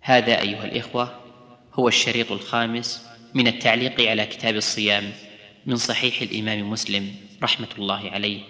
هذا أيها الإخوة هو الشريط الخامس من التعليق على كتاب الصيام من صحيح الإمام مسلم رحمة الله عليه.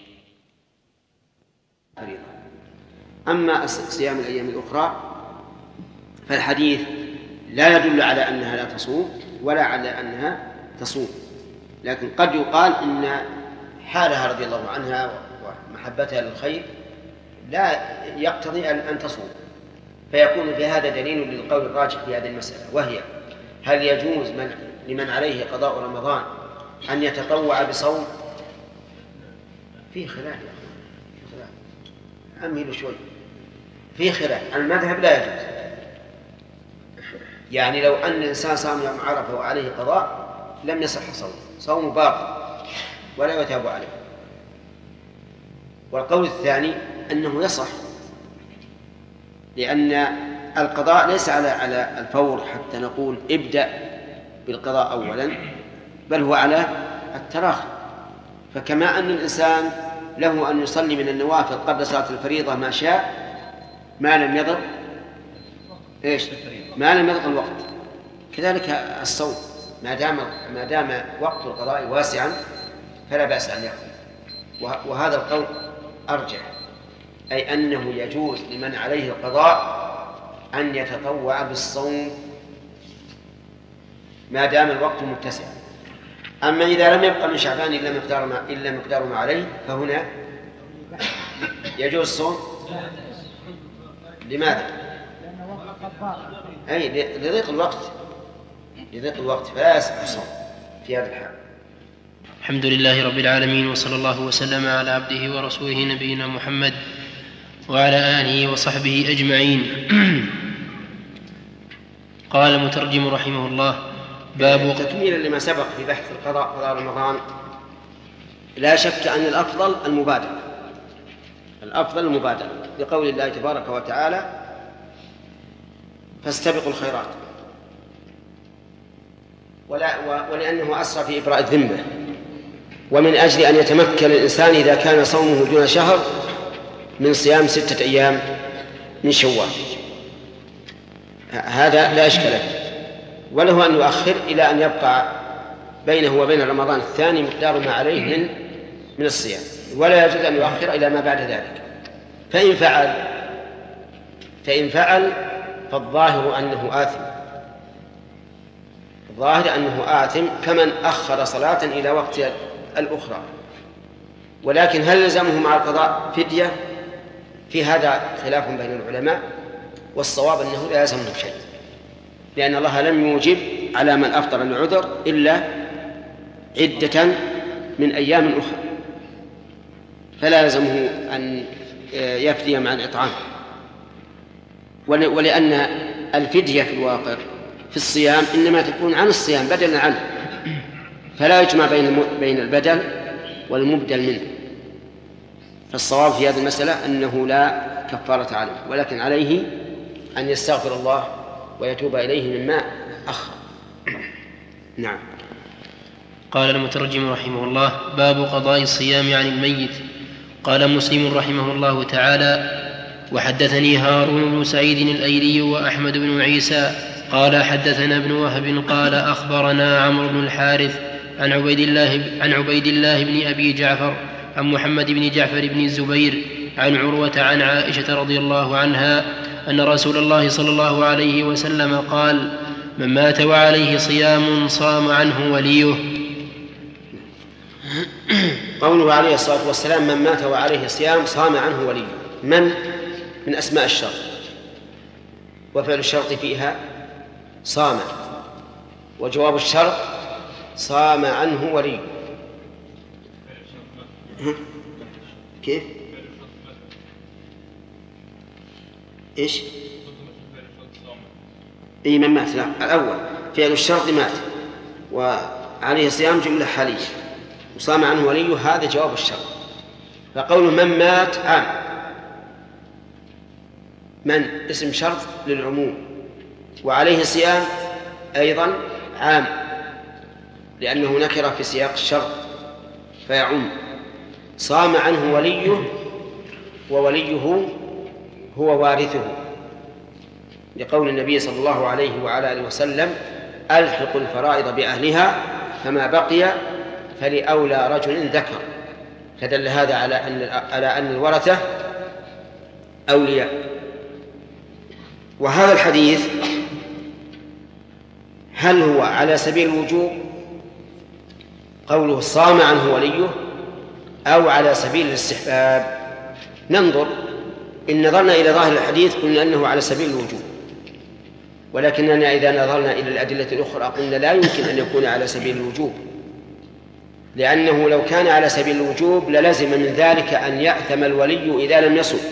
أما صيام الأيام الأخرى فالحديث لا يدل على أنها لا تصوم ولا على أنها تصوم، لكن قد يقال إن حالها رضي الله عنها ومحبتها للخير لا يقتضي أن تصوم، فيكون في هذا دليل للقول الراجح في هذه المسألة، وهي هل يجوز لمن عليه قضاء رمضان أن يتطوع بصوم؟ فيه خلاف أمهل شوي، فيه خلاف. المذهب لا يجوز، يعني لو أن الإنسان صام يوم عرفة وعليه قضاء لم يصح صوم باطل ولا يتاب عليه. والقول الثاني أنه يصح، لأن القضاء ليس على الفور حتى نقول ابدأ بالقضاء أولا، بل هو على التراخي. فكما أن الإنسان له أن يصلي من النوافل قبل صلاة الفريضة ما شاء ما لم يضر ما لم يضر الوقت، كذلك الصوم ما دام وقت القضاء واسعا فلا بأس أن يقضي. وهذا القول أرجح، أي أنه يجوز لمن عليه القضاء أن يتطوع بالصوم ما دام الوقت متسع. أما إذا لم يبقى من شعبان إلا مقدار ما عليه فهنا يجوز الصوم. لماذا؟ أي لضيق الوقت فلا يصح الصوم في هذا الحال. الحمد لله رب العالمين، وصلى الله وسلم على عبده ورسوله نبينا محمد وعلى آله وصحبه أجمعين. قال المترجم رحمه الله: باب تكميلا لما سبق في بحث قضاء رمضان، لا شك أن الأفضل المبادرة لقول الله تبارك وتعالى: فاستبقوا الخيرات، ولأنه أسرى في إبراء الذمة، ومن أجل أن يتمكن الإنسان إذا كان صومه دون شهر من صيام 6 أيام من شوال، هذا لا إشكال فيه، وله أن يؤخر إلى أن يبقى بينه وبين رمضان الثاني مقدار ما عليه من الصيام، ولا يجوز أن يؤخر إلى ما بعد ذلك. فإن فعل فالظاهر أنه آثم كمن أخر صلاة إلى وقت الأخرى. ولكن هل يلزمه مع القضاء فدية؟ في هذا خلاف بين العلماء، والصواب أنه لا يلزمه شيء، لأن الله لم يوجب على من أفطر العذر إلا عدة من أيام أخرى، فلا يلزمه أن يفدي مع الإطعام. ولأن الفدية في الواقع في الصيام إنما تكون عن الصيام بدلا عنه، فلا يجمع بين البدل والمبدل منه. فالصواب في هذه المسألة أنه لا كفارة عليه، ولكن عليه أن يستغفر الله ويتوب إليه مما أخر. نعم. قال المترجم رحمه الله: باب قضاء الصيام عن الميت. قال مسلم رحمه الله تعالى: وحدثني هارون بن سعيد الأيلي وأحمد بن عيسى قال حدثنا ابن وهب قال أخبرنا عمرو بن الحارث عن عبيد الله بن أبي جعفر عن محمد بن جعفر بن الزبير عن عروة عن عائشة رضي الله عنها أن رسول الله صلى الله عليه وسلم قال: من مات وعليه صيام صام عنه وليه. قوله عليه الصلاة والسلام: من مات وعليه صيام صام عنه وليه، من أسماء الشرط، وفعل الشرط فيها صام، وجواب الشرط صام عنه وليه. كيف؟ إيش؟ من مات، لا، الأول فعل الشرط مات وعليه صيام جملة حالية، وصام عنه وليه هذا جواب الشرط. فقول من مات عام، من اسم شرط للعموم، وعليه صيام أيضا عام لأنه نكر في سياق الشرط فيعم. صام عنه وليه، ووليه هو وارثه، لقول النبي صلى الله عليه وعلى آله وسلم: ألحق الفرائض بأهلها فما بقي فلأولى رجل ذكر. فدل هذا على أن الورثة أولياء. وهذا الحديث هل هو على سبيل الوجوب قوله صام عنه وليه أو على سبيل الاستحباب؟ ننظر. إن نظرنا إلى ظاهر الحديث قلنا أنه على سبيل الوجوب، ولكننا إذا نظرنا إلى الأدلة الأخرى قلنا لا يمكن أن يكون على سبيل الوجوب، لأنه لو كان على سبيل الوجوب للزم من ذلك أن يأثم الولي إذا لم يصم.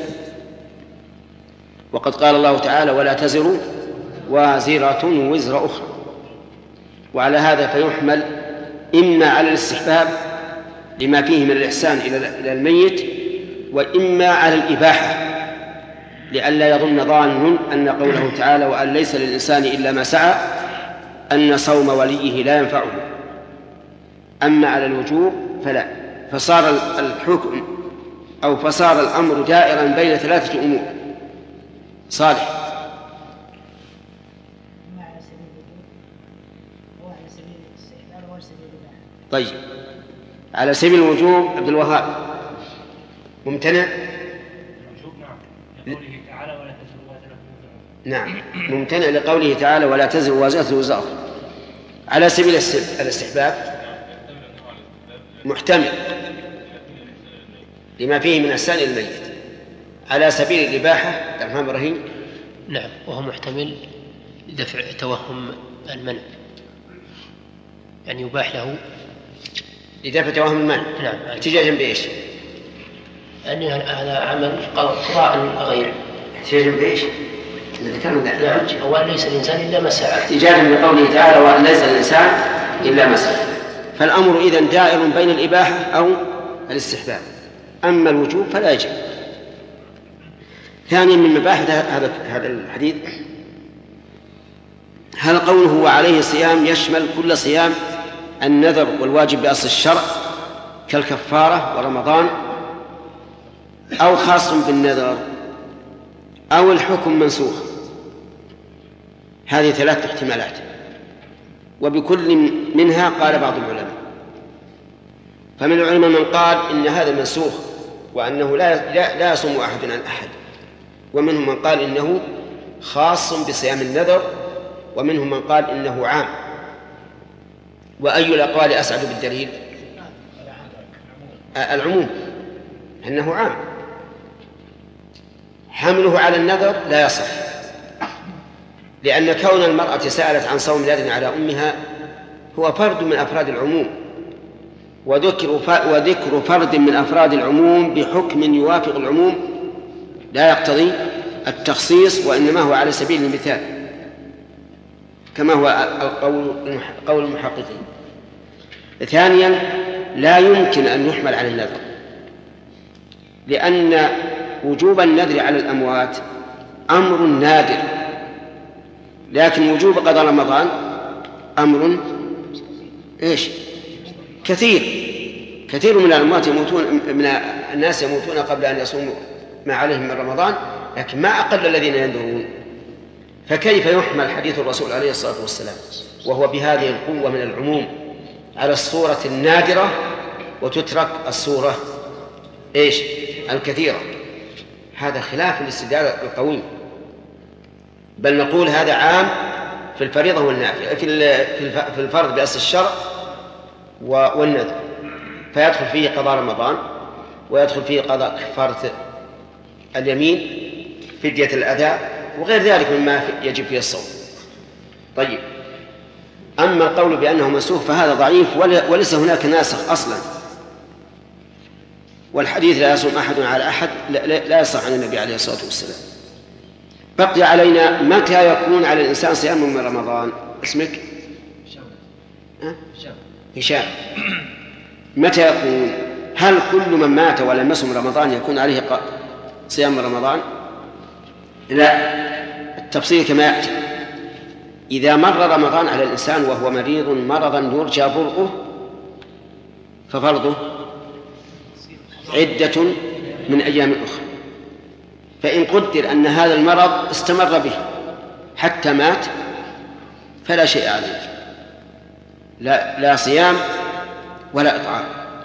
وقد قال الله تعالى: ولا تزر وازرة وزر أخرى. وعلى هذا فيحمل إما على الاستحباب لما فيه من الإحسان إلى الميت، وإما على الإباحة لئلا يظن ظان أن قوله تعالى: وأن ليس للإنسان إلا ما سعى أن صوم وليه لا ينفعه. أما على الوجوب فلا. فصار الحكم أو فصار الأمر دائرا بين ثلاثة أمور. صالح. طيب، على سبيل الوجوب عبد الوهاب ممتنع؟ نعم، ممتنع لقوله تعالى: ولا تزر وازرة وزر أخرى. على سبيل الاستحباب محتمل لما فيه من إحسان الميت. على سبيل الإباحة تفهم إبراهيم؟ نعم، وهو محتمل لدفع توهم المنع، يعني يباح له لدفع توهم المنع. نعم. احتجاجا بإيش؟ يعني هذا عمل قضاء غير. احتجاجا بإيش؟ نعم، وأن ليس الإنسان إلا ما سعى. احتجاجا بقوله تعالى: وأن ليس الإنسان إلا ما سعى. فالأمر إذن دائر بين الإباحة أو الاستحباب. أما الوجوب فلا يجب. ثانيا من مباحث هذا الحديث: هل قوله وعليه صيام يشمل كل صيام النذر والواجب بأصل الشرع كالكفارة ورمضان، أو خاص بالنذر، أو الحكم منسوخ؟ هذه ثلاث احتمالات، وبكل منها قال بعض العلماء. فمن العلماء من قال إن هذا منسوخ وأنه لا يصوم أحد عن أحد، ومنهم من قال إنه خاص بصيام النذر، ومنهم من قال إنه عام. وأي الأقوال أسعد بالدليل؟ العموم، أنه عام. حمله على النذر لا يصح، لأن كون المرأة سألت عن صوم نذر على أمها هو فرد من أفراد العموم، وذكر فرد من أفراد العموم بحكم يوافق العموم لا يقتضي التخصيص، وإنما هو على سبيل المثال كما هو قول المحققين. ثانيا، لا يمكن أن يحمل على النذر، لأن وجوب النذر على الأموات أمر نادر، لكن وجوب قضاء رمضان أمر كثير من الأموات يموتون، من الناس يموتون قبل أن يصوموا ما عليهم من رمضان، لكن ما أقل الذين ينذرون. فكيف يحمل حديث الرسول عليه الصلاة والسلام وهو بهذه القوة من العموم على الصورة النادرة وتترك الصورة الكثيرة؟ هذا خلاف الاستدلال القوي. بل نقول هذا عام في الفريضة والنافلة، في الفرض بأصل الشرع والنذر، فيدخل فيه قضاء رمضان، ويدخل فيه قضاء كفارة اليمين، فدية الأذى، وغير ذلك مما يجب فيه الصوم. طيب، أما القول بأنه منسوخ فهذا ضعيف، وليس هناك ناسخ أصلا، والحديث لا يصوم أحد على أحد لا يصح عن النبي عليه الصلاة والسلام. بقي علينا متى يكون على الإنسان صيام من رمضان. اسمك هشام. متى يكون؟ هل كل من مات ولم يصم رمضان يكون عليه صيام من رمضان؟ لا، التفصيل كما يأتي: إذا مر رمضان على الإنسان وهو مريض مرضا يرجى برؤه ففرضه عدة من أيام أخرى. فإن قدر أن هذا المرض استمر به حتى مات فلا شيء عليه، لا صيام ولا إطعام.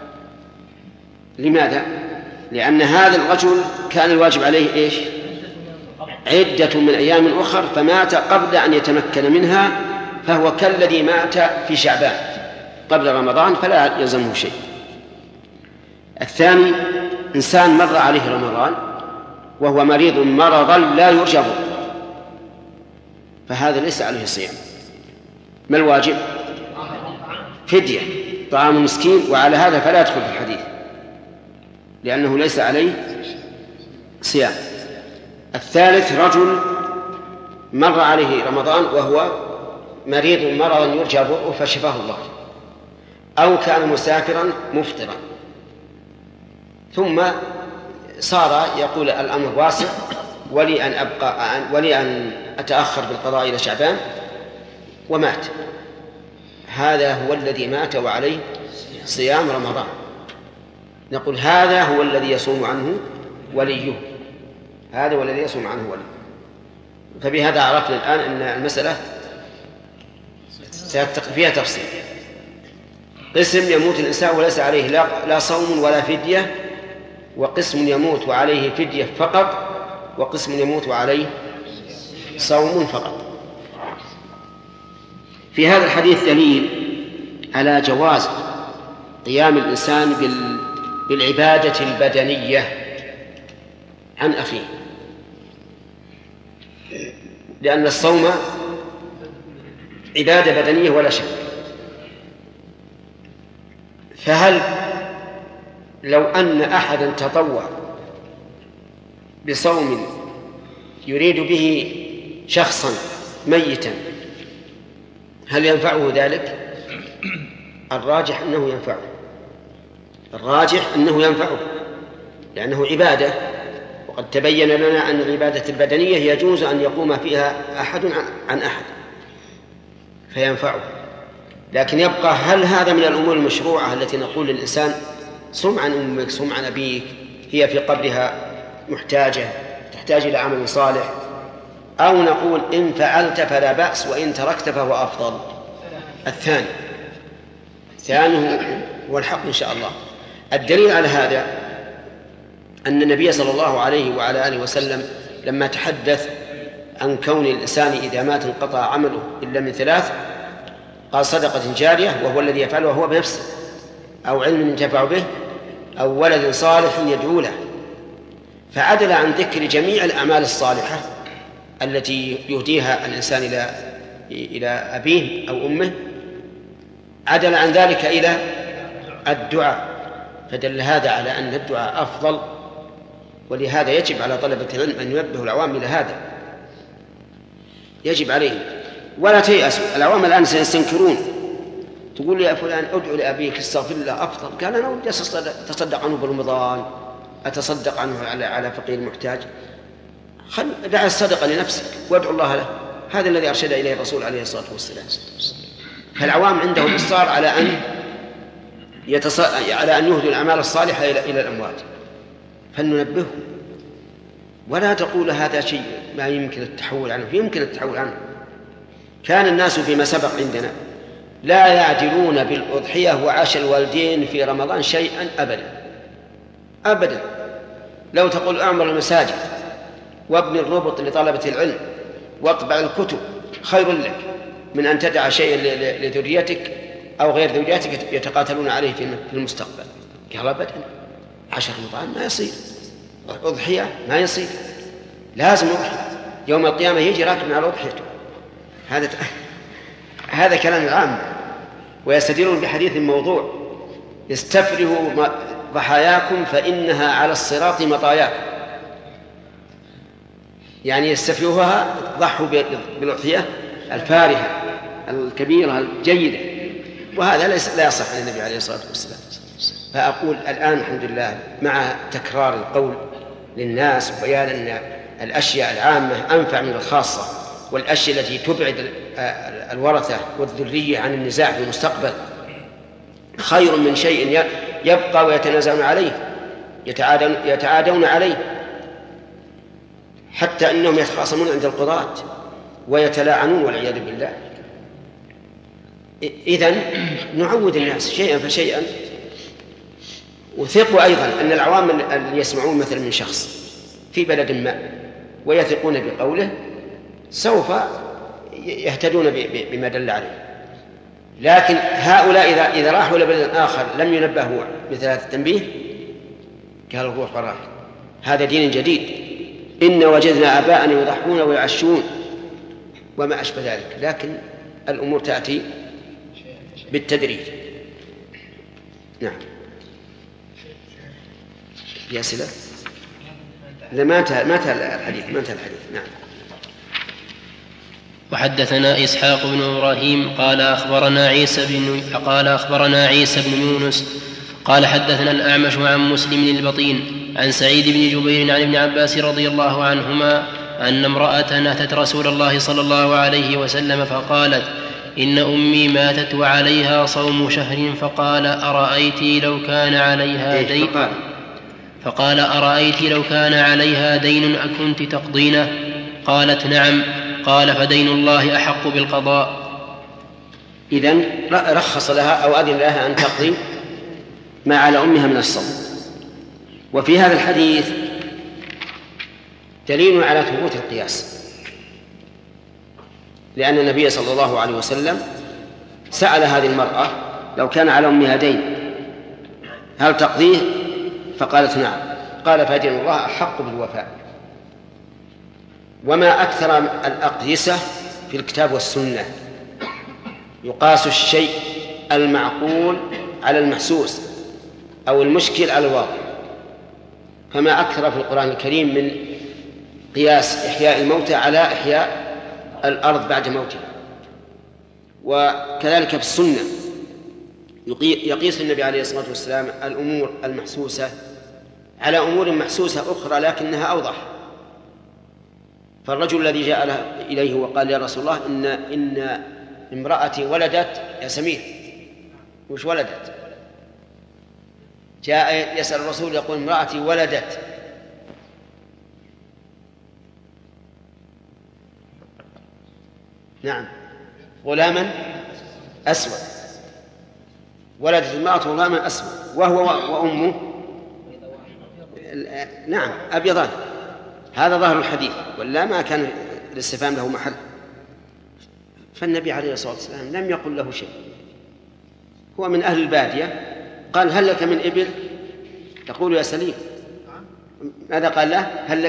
لماذا؟ لأن هذا الرجل كان الواجب عليه إيش؟ عدة من أيام أخر، فمات قبل أن يتمكن منها، فهو كالذي مات في شعبان قبل رمضان فلا يلزمه شيء. الثاني إنسان مر عليه رمضان وهو مريض مرضا لا يرجى برؤه، فهذا ليس عليه صيام. ما الواجب؟ فدية، طعام مسكين، وعلى هذا فلا يدخل في الحديث لأنه ليس عليه صيام. الثالث رجل مر عليه رمضان وهو مريض مرضا يرجى برؤه فشفاه الله، أو كان مسافرا مفطرا ثم صار يقول الأمر واسع ولي أن أتأخر بالقضاء إلى شعبان ومات، هذا هو الذي مات وعليه صيام رمضان. نقول هذا هو الذي يصوم عنه وليه، هذا هو الذي يصوم عنه وليه. فبهذا عرفنا الآن أن المسألة فيها تفصيل. قسم يموت الإنسان وليس عليه لا صوم ولا فدية، وقسم يموت وعليه فدية فقط، وقسم يموت وعليه صوم فقط. في هذا الحديث دليل على جواز قيام الإنسان بالعبادة البدنية عن أخيه، لأن الصوم عبادة بدنية ولا شك. فهل لو أن أحدا تطوع بصوم يريد به شخصا ميتا هل ينفعه ذلك؟ الراجح أنه ينفعه لأنه عبادة، وقد تبين لنا أن العبادة البدنية يجوز أن يقوم فيها أحد عن أحد فينفعه. لكن يبقى هل هذا من الأمور المشروعة التي نقول للإنسان صم عن أمك صم عن أبيك، هي في قبرها محتاجة تحتاج إلى عمل صالح، أو نقول إن فعلت فلا بأس وإن تركت فهو أفضل؟ الثاني هو الحق إن شاء الله. الدليل على هذا أن النبي صلى الله عليه وعلى آله وسلم لما تحدث عن كون الإنسان إذا مات انقطع عمله إلا من ثلاث قال صدقة جارية وهو الذي يفعله هو بنفسه، أو علم ينتفع به، أو ولد صالح يدعو له، فعدل عن ذكر جميع الأعمال الصالحة التي يهديها الإنسان إلى أبيه أو أمه، عدل عن ذلك إلى الدعاء، فدل هذا على أن الدعاء أفضل. ولهذا يجب على طلبة العلم أن ينبهوا العوام إلى هذا، يجب عليهم ولا تيأسوا. العوام الآن سيستنكرون، تقول لي يا فلان ادعو لأبيك استغفر الله أفضل، قال أنا ودي أتصدق عنه برمضان، أتصدق عنه على فقير محتاج، دع الصدقة لنفسك وادعو الله له. هذا الذي أرشد إليه الرسول عليه الصلاة والسلام. فالعوام عندهم إصرار على أن يهدوا الأعمال الصالحة إلى الأموات، فلننبههم ولا تقول هذا شيء ما يمكن التحول عنه. يمكن التحول عنه. كان الناس فيما سبق عندنا لا يعدلون بالأضحية وعاش الوالدين في رمضان شيئا أبدا. لو تقول أعمر المساجد وابن الربط لطلبة العلم واطبع الكتب خير لك من أن تدع شيئا لذريتك أو غير ذريتك يتقاتلون عليه في المستقبل. قال أبدا، 10 رمضان ما يصير، أضحية ما يصير، لازم نضحي يوم القيامة يجي راكب على أضحيته. هذا كلام العام. ويستدلون بحديث موضوع استفرغوا ضحاياكم فإنها على الصراط مطاياكم، يعني يستفرغوها، ضحوا بالأضحية الفارهة الكبيرة الجيدة، وهذا لا يصح عن النبي عليه الصلاة والسلام. فأقول الآن الحمد لله مع تكرار القول للناس وبيان أن الأشياء العامة أنفع من الخاصة، والأشياء التي تبعد الورثة والذرية عن النزاع في المستقبل خير من شيء يبقى ويتنازعون عليه يتعادون عليه، حتى أنهم يتخاصمون عند القضاة ويتلاعنون والعياذ بالله. إذن نعود الناس شيئا فشيئا. وثقوا أيضا أن العوام اللي يسمعون مثلا من شخص في بلد ما ويثقون بقوله سوف يهتدون بما دل عليه. لكن هؤلاء إذا راحوا إلى بلد آخر لم ينبهوا مثل هذا التنبيه قالوا روح وراك، هذا دين جديد، إن وجدنا آباءنا يضحون ويعشون وما أشبه ذلك. لكن الأمور تأتي بالتدريج. نعم. في أسئلة؟ إذا ما انتهى الحديث. نعم. وحدثنا إسحاق بن إبراهيم قال أخبرنا عيسى بن يونس قال حدثنا الأعمش عن مسلم البطين عن سعيد بن جبير عن ابن عباس رضي الله عنهما أن امرأة أتت رسول الله صلى الله عليه وسلم فقالت إن أمي ماتت وعليها صوم شهر فقال أرأيت لو كان عليها دين أكنت تقضينه؟ قالت نعم. قال فدين الله أحق بالقضاء. إذن رخص لها أو أذن لها أن تقضي ما على أمها من الصوم. وفي هذا الحديث دليل على ثبوت القياس، لأن النبي صلى الله عليه وسلم سأل هذه المرأة لو كان على أمها دين هل تقضيه؟ فقالت نعم. قال فدين الله أحق بالوفاء. وما أكثر الأقيسة في الكتاب والسنة، يقاس الشيء المعقول على المحسوس أو المشكل على الواقع. فما أكثر في القرآن الكريم من قياس إحياء الموتى على إحياء الأرض بعد موتها. وكذلك في السنة يقيس النبي عليه الصلاة والسلام الأمور المحسوسة على أمور محسوسة أخرى لكنها أوضح. فالرجل الذي جاء إليه وقال يا رسول الله إن امرأتي ولدت يا سمير، وش ولدت؟ جاء يسأل الرسول يقول امرأتي ولدت. نعم، غلاما أسود. ولدت المرأة غلاما أسود وهو وأمه نعم أبيضان. هذا ظاهر الحديث، ولا ما كان الاستفهام له محل. فالنبي عليه الصلاة والسلام لم يقل له شيء. هو من أهل البادية، قال هل لك من إبل؟ تقول يا سليم. ماذا قال له؟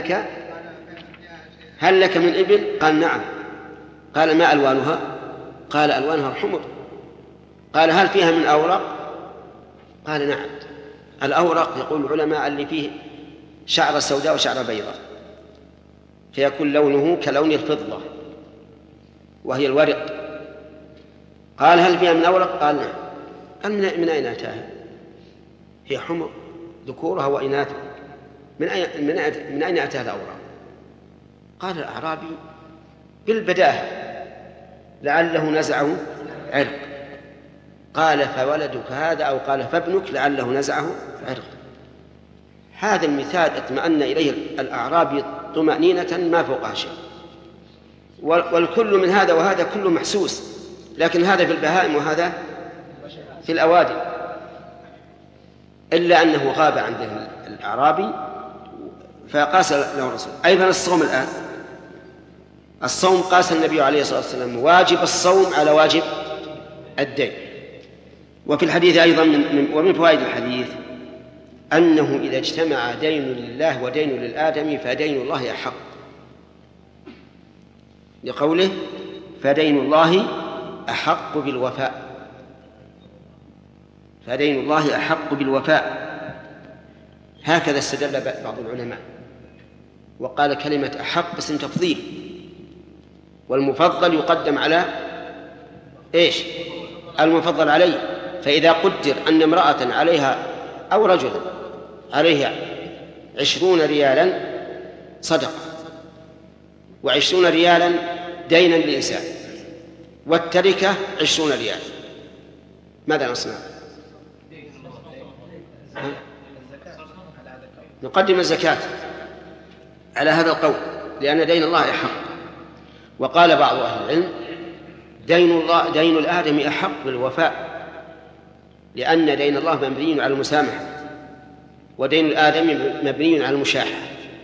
هل لك من إبل؟ قال نعم. قال ما ألوانها؟ قال ألوانها الحمر. قال هل فيها من أورق؟ قال نعم. الأورق يقول العلماء اللي فيه شعر سوداء وشعر بيضاء، فيكون لونه كلون الفضة وهي الورق. قال هل فيها من أورق؟ قال نعم. قال من أين أتاها؟ هي حمر ذكورها وإناثها، من أين أتاها الأورق؟ قال الأعرابي بالبداهة لعله نزعه عرق. قال فولدك هذا، أو قال فابنك لعله نزعه عرق. هذا المثال اطمأن إليه الأعرابي طمأنينة ما فوقها شيء. والكل من هذا وهذا كله محسوس، لكن هذا في البهائم وهذا في الأوادم. إلا أنه غاب عند الأعرابي فقاس له الرسول. أيضا الصوم الآن، الصوم قاس النبي عليه الصلاة والسلام واجب الصوم على واجب الدين. وفي الحديث أيضا ومن فوائد الحديث أنه إذا اجتمع دين لله ودين للآدم فدين الله أحق، لقوله فدين الله أحق بالوفاء. فدين الله أحق بالوفاء. هكذا استدل بعض العلماء وقال كلمة أحق اسم تفضيل، والمفضل يقدم على إيش؟ المفضل عليه. فإذا قدر أن امرأة عليها أو رجل عليها 20 ريالا صدقة، و20 ريالا دينا للإنسان، والتركة 20 ريال، ماذا نصنع؟ نقدم الزكاة على هذا القول، لأن دين الله يحق. وقال بعض أهل العلم دين الآدم أحق بالوفاء، لأن دين الله مبني على المسامحة، ودين الآدم مبني على المشاحة،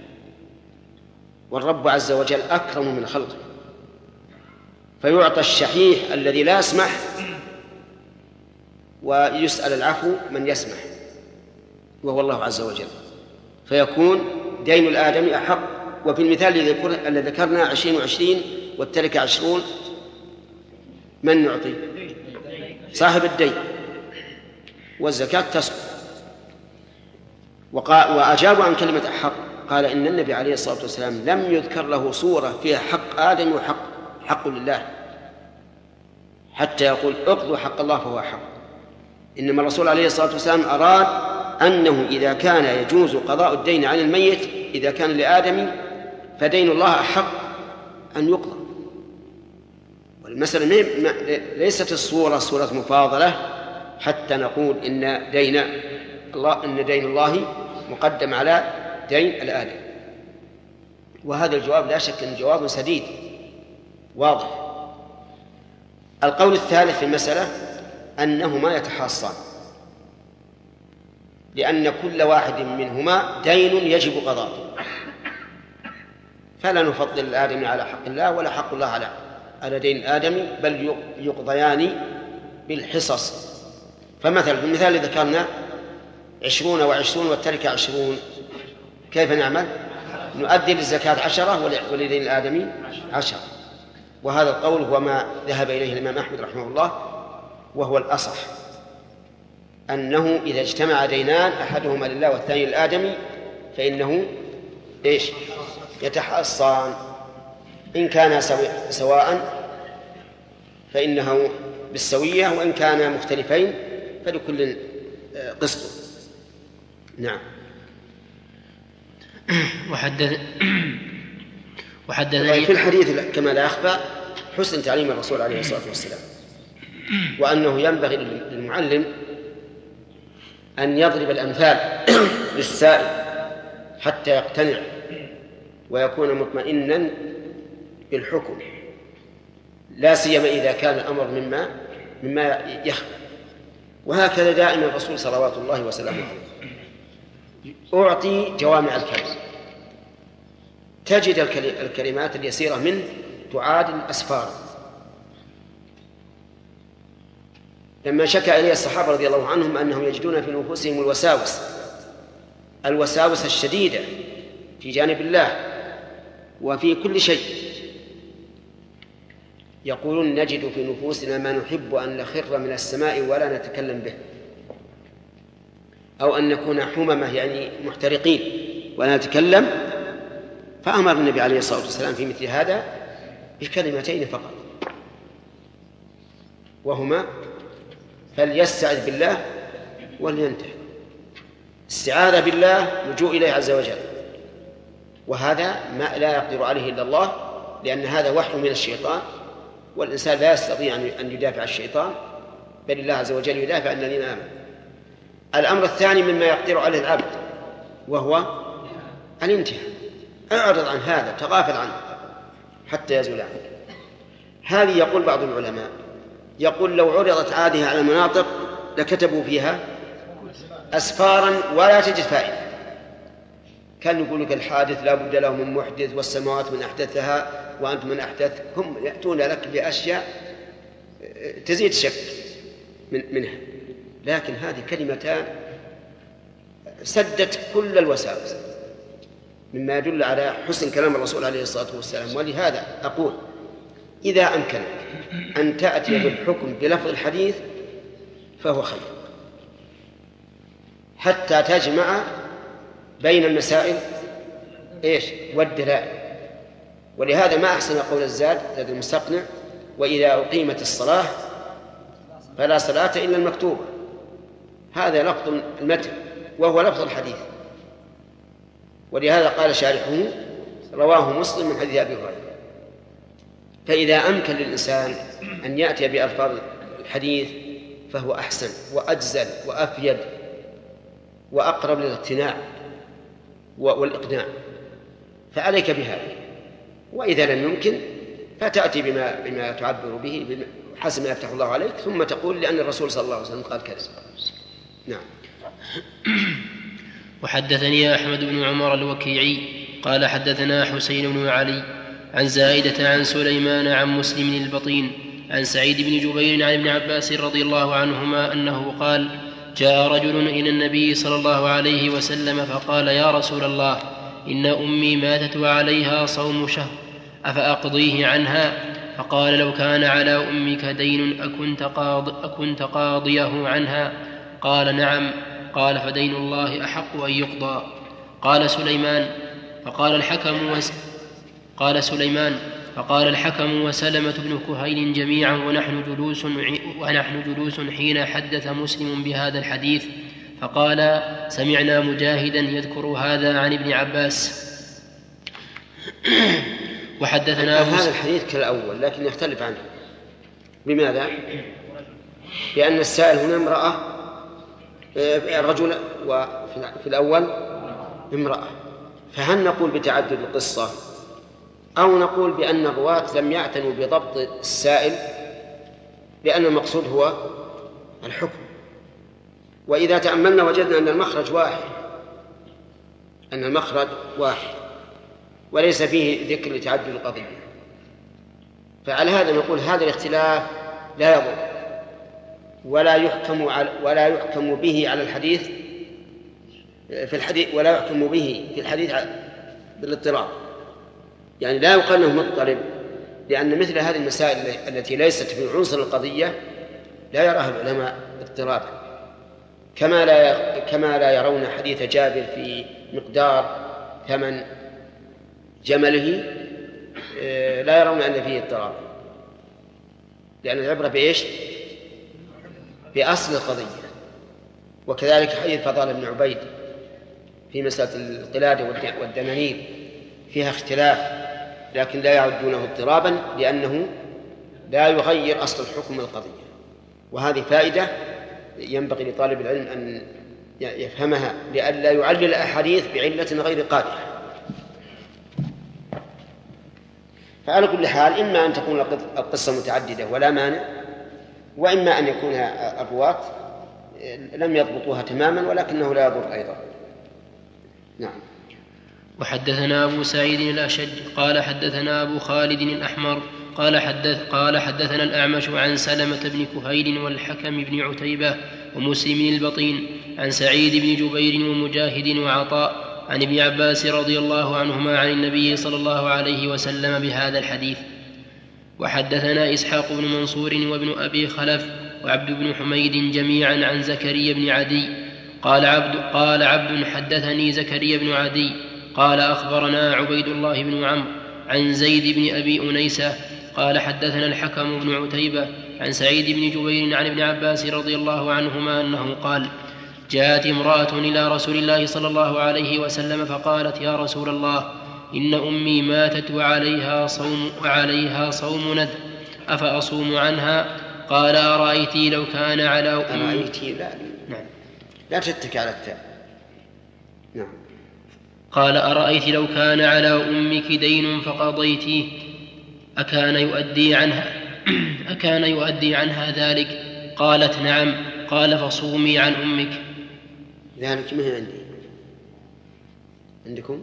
والرب عز وجل أكرم من خلقه، فيعطى الشحيح الذي لا يسمح، ويسأل العفو من يسمح وهو الله عز وجل، فيكون دين الآدم أحق. وفي المثال الذي ذكرنا 20 و20 والتركة 20، من نعطي؟ صاحب الدين، والزكاة تسقط. وأجابوا عن كلمة أحق، قال إن النبي عليه الصلاة والسلام لم يذكر له صورة فيها حق آدم وحق لله حتى يقول اقضوا حق الله فهو حق، إنما الرسول عليه الصلاة والسلام أراد أنه إذا كان يجوز قضاء الدين عن الميت إذا كان لآدم فدين الله أحق أن يقضى. والمسألة ليست الصورة صورة مفاضلة حتى نقول إن دين الله مقدم على دين الآدم. وهذا الجواب لا شك أن جواب سديد واضح. القول الثالث في المسألة أنهما يتحاصان، لأن كل واحد منهما دين يجب قضاءه، فلا نفضل الآدم على حق الله ولا حق الله على دين الآدم، بل يقضيان بالحصص. فمثلا في المثال الذي ذكرنا 20 و20 والتركة 20، كيف نعمل؟ نؤدي للزكاة 10 ولدين الآدمي 10. وهذا القول هو ما ذهب إليه الإمام أحمد رحمه الله، وهو الأصح، أنه إذا اجتمع دينان أحدهما لله والثاني للآدمي فإنه يتحاصان، إن كان سواء فإنه بالسوية، وإن كان مختلفين فلكل قسط. نعم. وحدثني في الحديث كما لا يخفى حسن تعليم الرسول عليه الصلاة والسلام، وأنه ينبغي للمعلم أن يضرب الأمثال للسائل حتى يقتنع ويكون مطمئنا بالحكم، لا سيما إذا كان الأمر مما يخفى. وهكذا دائما الرسول صلوات الله وسلامه عليه أعطي جوامع الكلم، تجد الكلمات اليسيرة منه تعادل أسفار. لما شكى إليه الصحابة رضي الله عنهم أنهم يجدون في نفوسهم الوساوس الشديدة في جانب الله وفي كل شيء، يقولون نجد في نفوسنا ما نحب أن نخر من السماء ولا نتكلم به، أو أن نكون حممة يعني محترقين ولا نتكلم. فأمر النبي عليه الصلاة والسلام في مثل هذا بكلمتين فقط، وهما فليستعذ بالله ولينتهي. استعاذ بالله لجوء إليه عز وجل، وهذا ما لا يقدر عليه إلا الله، لأن هذا وحي من الشيطان، والإنسان لا يستطيع أن يدافع عن الشيطان، بل الله عز وجل يدافع عن الذين آمنوا. الأمر الثاني مما يقدر عليه العبد وهو الانتهاء، اعرض عن هذا، تغافل عنه حتى يزول عنك. هذه يقول بعض العلماء، يقول لو عرضت هذه على المناطق لكتبوا فيها أسفارا ولا تجد فائدة. كان يقول لك الحادث لا بد له من محدث، والسماوات من أحدثها وأنت من أحدث. هم يأتون لك بأشياء تزيد شك منها، لكن هذه كلمتان سدت كل الوساوس، مما يدل على حسن كلام الرسول عليه الصلاة والسلام. ولهذا أقول إذا أمكنك أن تأتي بالحكم بلفظ الحديث فهو خير، حتى تجمع بين المسائل والدلائل. ولهذا ما أحسن قول الزاد المستقنع: وإذا أقيمت الصلاة فلا صلاة إلا المكتوبة. هذا لفظ المتن وهو لفظ الحديث، ولهذا قال شارحه: رواه مسلم من حديث أبي هريرة. فإذا أمكن للإنسان أن يأتي بألفاظ الحديث فهو أحسن وأجزل وأفيد وأقرب للاقتناع والإقناع، فعليك بهذا. وإذا لم يمكن فتأتي بما تعبر به حسب ما يفتح الله عليك، ثم تقول لأن الرسول صلى الله عليه وسلم قال كذا. نعم. وحدثني أحمد بن عمر الوكيعي قال حدثنا حسين بن علي عن زائدة عن سليمان عن مسلم البطين عن سعيد بن جبير عن ابن عباس رضي الله عنهما أنه قال: جاء رجل إلى النبي صلى الله عليه وسلم فقال: يا رسول الله، إن أمي ماتت وعليها صوم شهر، أفأقضيه عنها؟ فقال: لو كان على أمك دين أكنت قاضيه عنها؟ قال: نعم. قال: فدين الله أحق أن يقضى. قال سليمان: فقال الحكم وسلمة بن كهيل جميعا ونحن جلوس حين حدث مسلم بهذا الحديث، فقال: سمعنا مجاهدا يذكر هذا عن ابن عباس. وحدثنا هذا الحديث كالأول لكن يختلف عنه. بماذا؟ لأن السائل هنا امرأة، الرجل، وفي الأول امرأة. فهل نقول بتعدد القصة أو نقول بأن الرواة لم يعتنوا بضبط السائل، لأن المقصود هو الحكم؟ وإذا تأملنا وجدنا أن المخرج واحد وليس فيه ذكر لتعدد القضية، فعلى هذا نقول هذا الاختلاف لا يضر ولا يحكم به على الحديث في الحديث، ولا يحكم به في الحديث بالاضطراب، يعني لا يقال انه مضطرب، لأن مثل هذه المسائل التي ليست في عنصر القضية لا يراها العلماء اضطرابا، كما لا يرون حديث جابر في مقدار ثمن جمله، لا يرون أن فيه اضطراب، لأن العبرة بإيش؟ بأصل القضية. وكذلك حديث فضال بن عبيد في مسألة القلادة والدنانير فيها اختلاف، لكن لا يعدونه اضطرابا لأنه لا يغير أصل الحكم من القضية. وهذه فائدة ينبغي لطالب العلم أن يفهمها لئلا يعلل الأحاديث بعلة غير قادحة. فعلى كل حال إما أن تكون القصة متعددة ولا مانع، وإما أن يكون الرواة لم يضبطوها تماما ولكنه لا يضر أيضا. نعم. وحدثنا أبو سعيد الأشج قال حدثنا أبو خالد الأحمر قال حدثنا الأعمش عن سلمة بن كهيل والحكم بن عتيبة ومسلم البطين عن سعيد بن جبير ومجاهد وعطاء عن ابن عباس رضي الله عنهما عن النبي صلى الله عليه وسلم بهذا الحديث. وحدثنا إسحاق بن منصور وابن أبي خلف وعبد بن حميد جميعا عن زكريا بن عدي قال عبد حدثني زكريا بن عدي قال أخبرنا عبيد الله بن عمرو عن زيد بن أبي أنيسة قال حدثنا الحكم بن عتيبة عن سعيد بن جبير عن ابن عباس رضي الله عنهما أنه قال: جاءت امرأة إلى رسول الله صلى الله عليه وسلم فقالت: يا رسول الله، إن أمي ماتت وعليها صوم نذر، أفأصوم عنها؟ قال: أرأيتي لو كان على أمي. لا تتك على التاء. نعم. قال: أرأيت لو كان على أمك دين فقضيتيه أكان يؤدي عنها ذلك؟ قالت: نعم. قال: فصومي عن أمك. ذلك ما هي عندي، عندكم؟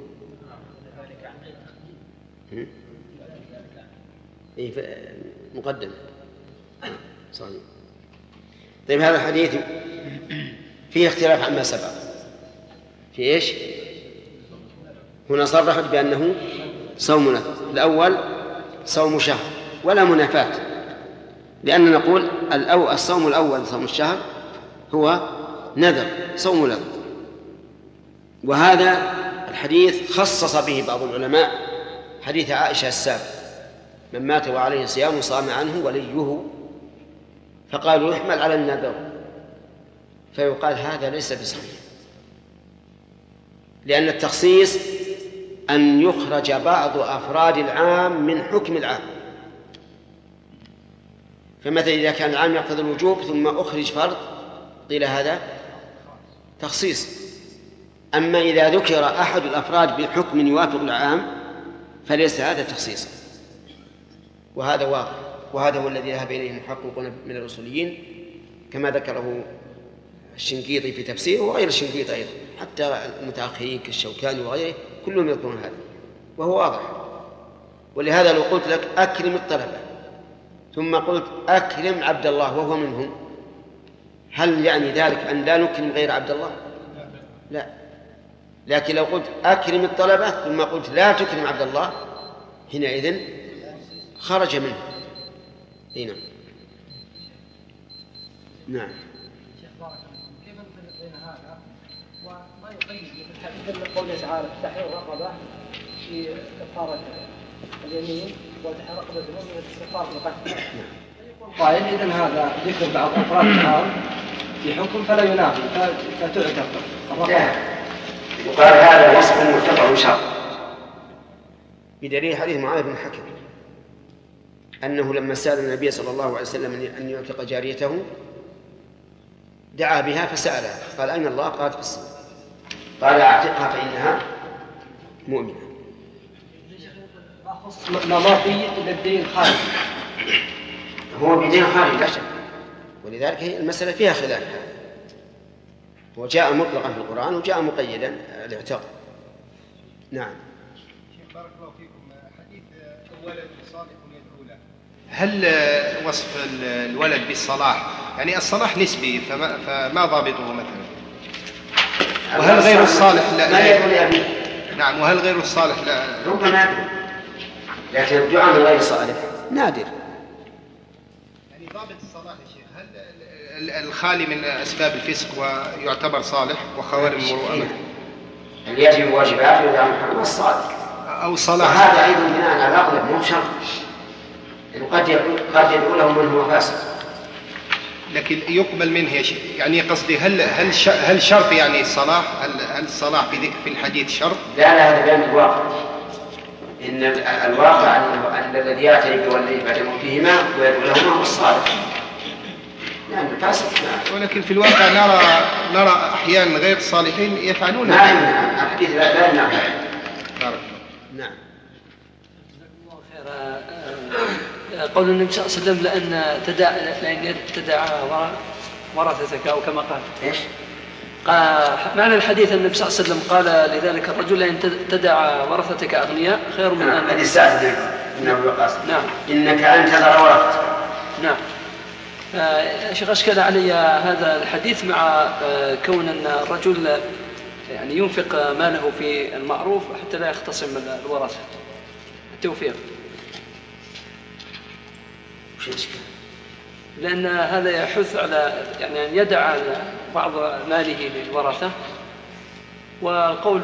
مقدم صحيح. طيب هذا الحديث فيه اختلاف عما سبق. في إيش؟ هنا صرحت بأنه صوم نذر، الأول صوم شهر ولا منافاة، لأن نقول الصوم الأول صوم الشهر هو نذر، صوم نذر. وهذا الحديث خصص به بعض العلماء حديث عائشة السابق: من مات وعليه صيام صام عنه وليه، فقالوا يحمل على النذر، فيقال هذا ليس بصحيح، لأن التخصيص أن يخرج بعض أفراد العام من حكم العام. فمثلا إذا كان العام يقتضي الوجوب ثم أخرج فرض قيل هذا تخصيص. أما إذا ذكر أحد الأفراد بحكم يوافق العام فليس هذا تخصيصا. وهذا واقع، وهذا هو الذي ذهب إليه المحققون من الأصوليين كما ذكره الشنقيطي في تفسيره وغير الشنقيطي أيضا، حتى المتأخرين كالشوكاني وغيره كلهم يذكرون هذا وهو واضح. ولهذا لو قلت لك أكرم الطلبة ثم قلت أكرم عبد الله وهو منهم، هل يعني ذلك أن لا نكرم غير عبد الله؟ لا. لكن لو قلت أكرم الطلبة ثم قلت لا تكرم عبد الله، حينئذ خرج منه. هنا نعم. شيخ بارك الله كيف نفرق بين هذا وما يقيد مثل قوله تعالى تحرير رقبة في كفارة اليمين وتحرير رقبة المؤمن في كفارة القتل. قائل إذن هذا ذكر بعض أفراد الحال في حكم فلا ينافي فتعتبر الرقبة. يقال هذا وصف مرتفع شرط بدليل حديث معاذ بن الحكم أنه لما سأل النبي صلى الله عليه وسلم أن يعتق جاريته دعا بها فسألها قال أين الله؟ قالت في السماء. قال أعتقها فإنها مؤمنة. ما في إلا الدين خارج، هو بدين خارج لا شك، ولذلك المسألة فيها خلاف، وجاء مطلقا في القرآن وجاء مقيدا الاعتاق. نعم. شيخ بارك الله فيكم، حديث الولد صالح يدعو له، هل وصف الولد بالصلاح يعني الصلاح نسبي فما ضابطه مثلا؟ وهل غير الصالح لا يدعو لأبيه؟ نعم. وهل غير الصالح لا؟ ربما يدعو، لكن الدعاء من غير صالح نادر. يعني ضابط الصلاح يا شيخ، هل الخالي من أسباب الفسق ويعتبر صالح وخوارم المروءة مثلا؟ اللي يجب واجبات ويدعو محرم الصالح أو صلاح، وهذا أيضا بناء على أغلب مو شرط، قد يدعو له من هو فاسق لكن يقبل منه يا شيخ. يعني قصدي هل شرط يعني الصلاح؟ هل الصلاح في ذكر في الحديث شرط؟ لا هذا بيان الواقع. إن الواقع أن الذي يعترف بالولدين بعد موتهما ويدعو لهما هو الصالح، يعني الفاسق. ولكن في الواقع نرى أحيانا غير الصالحين يفعلون الحديث لا يمنع. نعم. قول النبي صلى الله عليه وسلم لأن تدعى ورثتك أو كما قال إيش؟ معنى الحديث النبي صلى الله عليه وسلم قال لذلك الرجل أن تدع ورثتك أغنياء خير من أن هذه الساعة من نعم. إنك أن تذر ورثتك. نعم. شيخ أشكل علي هذا الحديث مع كون أن الرجل يعني ينفق ماله في المعروف حتى لا يختصم الورثة. التوفيق. لأن هذا يحث على يعني أن يدع بعض ماله للورثة، والقول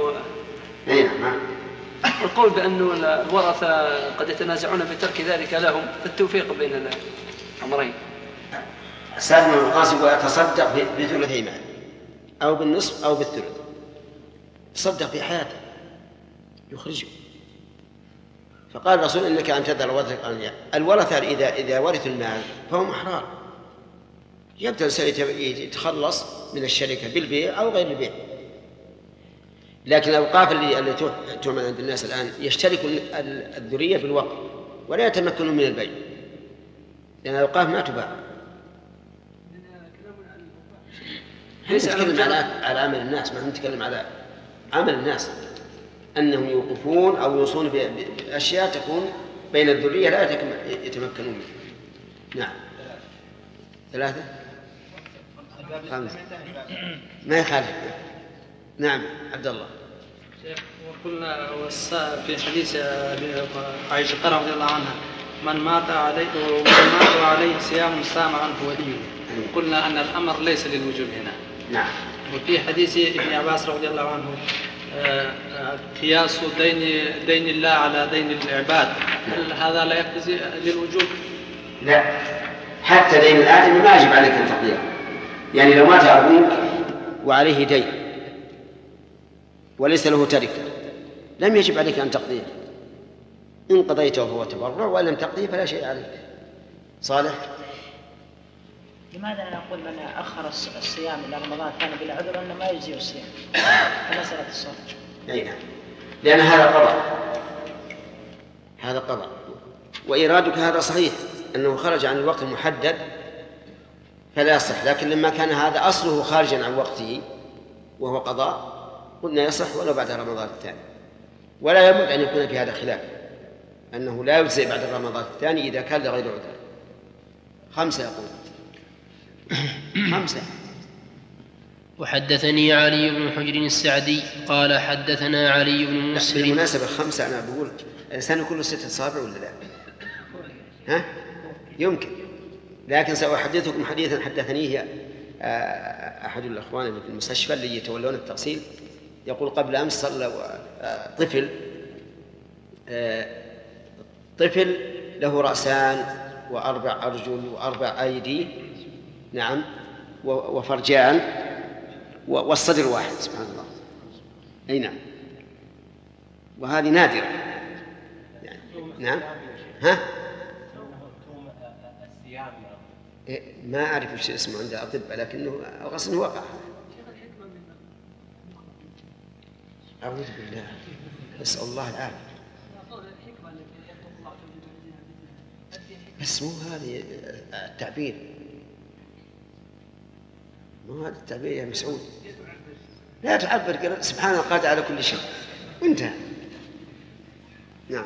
بأنه الورثة قد يتنازعون بترك ذلك لهم، فالتوفيق بين الأمرين. سالم بن القاسم يتصدق بثلثي مال أو بالنصف أو بالثلث، تصدق في حياته يخرجه. فقال الرسول إنك أن تذر ورثتك أغنياء. الورثة إذا ورثوا المال فهم أحرار، يبدأ يتخلص من الشركة بالبيع أو غير البيع. لكن الأوقاف اللي تعمل عند الناس الآن يشترك الذرية بالوقف ولا يتمكنون من البيع، لأن الأوقاف ما تباع. نتكلم على عمل الناس، ما نتكلم على عمل الناس، أنهم يوقفون أو يوصون بأشياء تكون بين الذرية لا يتمكنون منها. نعم. 3 5 ما يخالف. نعم عبد الله. وقلنا في حديث عائشة رضي الله عنها من مات عليه صيام سام عنه وليه، قلنا أن الأمر ليس للوجوب هنا. نعم. وفي حديث ابن عباس رضي الله عنه قياس دين الله على دين العباد، هل هذا لا يقتضي للوجوب؟ لا، حتى دين الآدم ما يجب عليك أن تقضيه. يعني لو مات أبوك وعليه دين وليس له تركة لم يجب عليك أن تقضيه، إن قضيته فهو تبرع وإن لم تقضيه فلا شيء عليك. صالح. لماذا نقول من أخر الصيام إلى رمضان كان بلا عذر أنه ما يجزي الصيام كمسألة الصوم؟ أي نعم، لأن هذا قضاء وإيرادك هذا صحيح أنه خرج عن الوقت المحدد فلا يصح، لكن لما كان هذا أصله خارجا عن وقته وهو قضاء قلنا يصح ولو بعد رمضان الثاني. ولا يمكن أن يكون في هذا خلاف أنه لا يجزئ بعد رمضان الثاني إذا كان لغير عذر. 5 يقول 5. وحدثني علي بن حجر السعدي قال حدثنا علي بن مسر. بالمناسبة 5 أنا بقول الإنسان كله 6 أصابع ولا لا؟ ها؟ يمكن، لكن سأحدثكم حديثا حدثنيه أحد الأخوان اللي في المستشفى اللي يتولون التغسيل، يقول قبل أمس صلى طفل له رأسان و4 أرجل و4 أيدي، نعم، وفرجان والصدر واحد، سبحان الله. أي نعم، وهذه نادرة يعني. نعم. ها؟ ما أعرف وش اسمه عند الأطباء، لكنه الغسل وقع. أعوذ بالله، نسأل الله العافية. بس مو هذا التعبير، مو هذا التعبير يا مسعود. لا تعبر، سبحان القادر على كل شيء، وانتهى. نعم.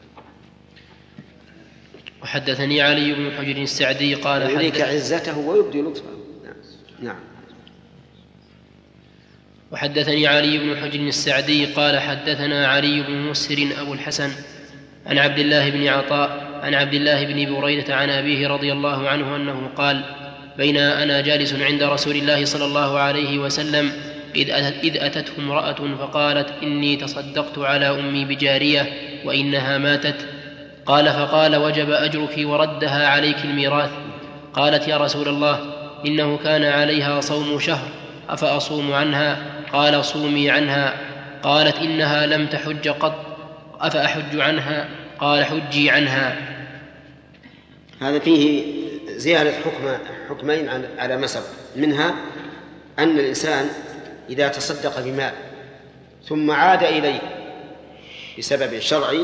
وحدثني علي بن حجر السعدي قال يريك عزته ويبدي لطفه. نعم. وحدثني علي بن حجر السعدي قال حدثنا علي بن مسر أبو الحسن عن عبد الله بن عطاء عن عبد الله بن بريدة عن أبيه رضي الله عنه أنه قال: بين أنا جالس عند رسول الله صلى الله عليه وسلم إذ أتته امرأة فقالت: إني تصدقت على أمي بجارية وإنها ماتت. قال: فقال: وجب أجرك وردها عليك الميراث. قالت: يا رسول الله، إنه كان عليها صوم شهر، أفأصوم عنها؟ قال: صومي عنها. قالت: إنها لم تحج قط، أفأحج عنها؟ قال: حجي عنها. هذا فيه زيادة حكمين على ما سبق، منها أن الإنسان إذا تصدق بمال ثم عاد إليه بسبب شرعي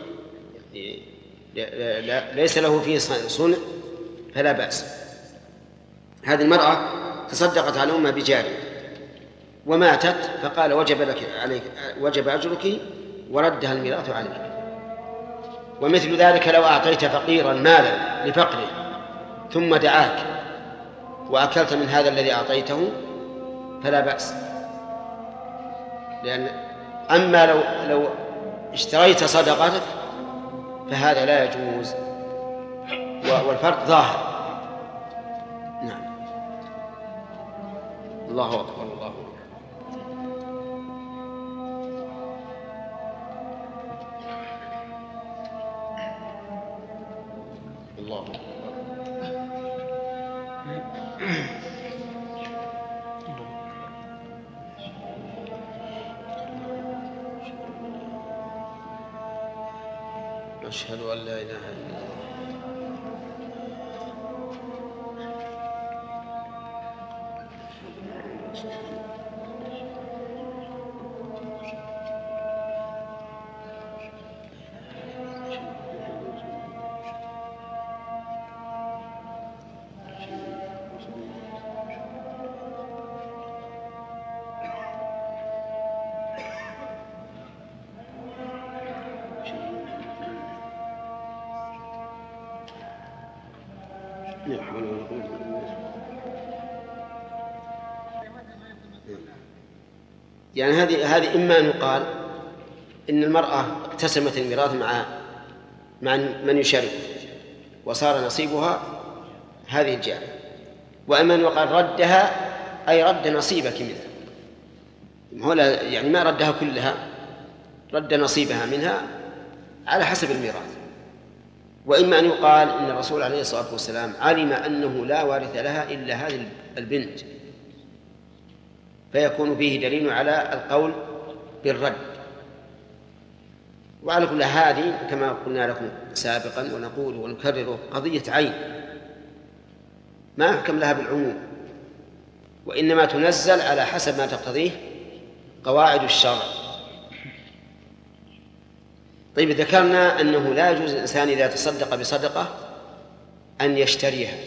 ليس له فيه صنع فلا بأس. هذه المرأة تصدقت على أمها بجارية وماتت، فقال: وجب أجرك وردها الميراث عليك. ومثل ذلك لو أعطيت فقيرا مالا لفقره ثم دعاك وأكلت من هذا الذي أعطيته فلا بأس. لأن أما لو اشتريت صدقتك فهذا لا يجوز، والفرق ظاهر. نعم. الله أكبر، الله أكبر. الله أكبر. أشهد أن لا إله إلا الله. يعني هذه إما أن يقال إن المرأة اقتسمت الميراث مع من يشارك وصار نصيبها هذه الجارية، وإما أن يقال ردها أي رد نصيبك منها، يعني ما ردها كلها، رد نصيبها منها على حسب الميراث. وإما أن يقال إن الرسول عليه الصلاة والسلام علم أنه لا وارث لها إلا هذه البنت، فيكون فيه دليل على القول بالرد. وعلى كل هذه كما قلنا لكم سابقا ونقول ونكرر قضية عين، ما يحكم لها بالعموم، وإنما تنزل على حسب ما تقتضيه قواعد الشرع. طيب ذكرنا أنه لا يجوز الإنسان إذا تصدق بصدقة أن يشتريها،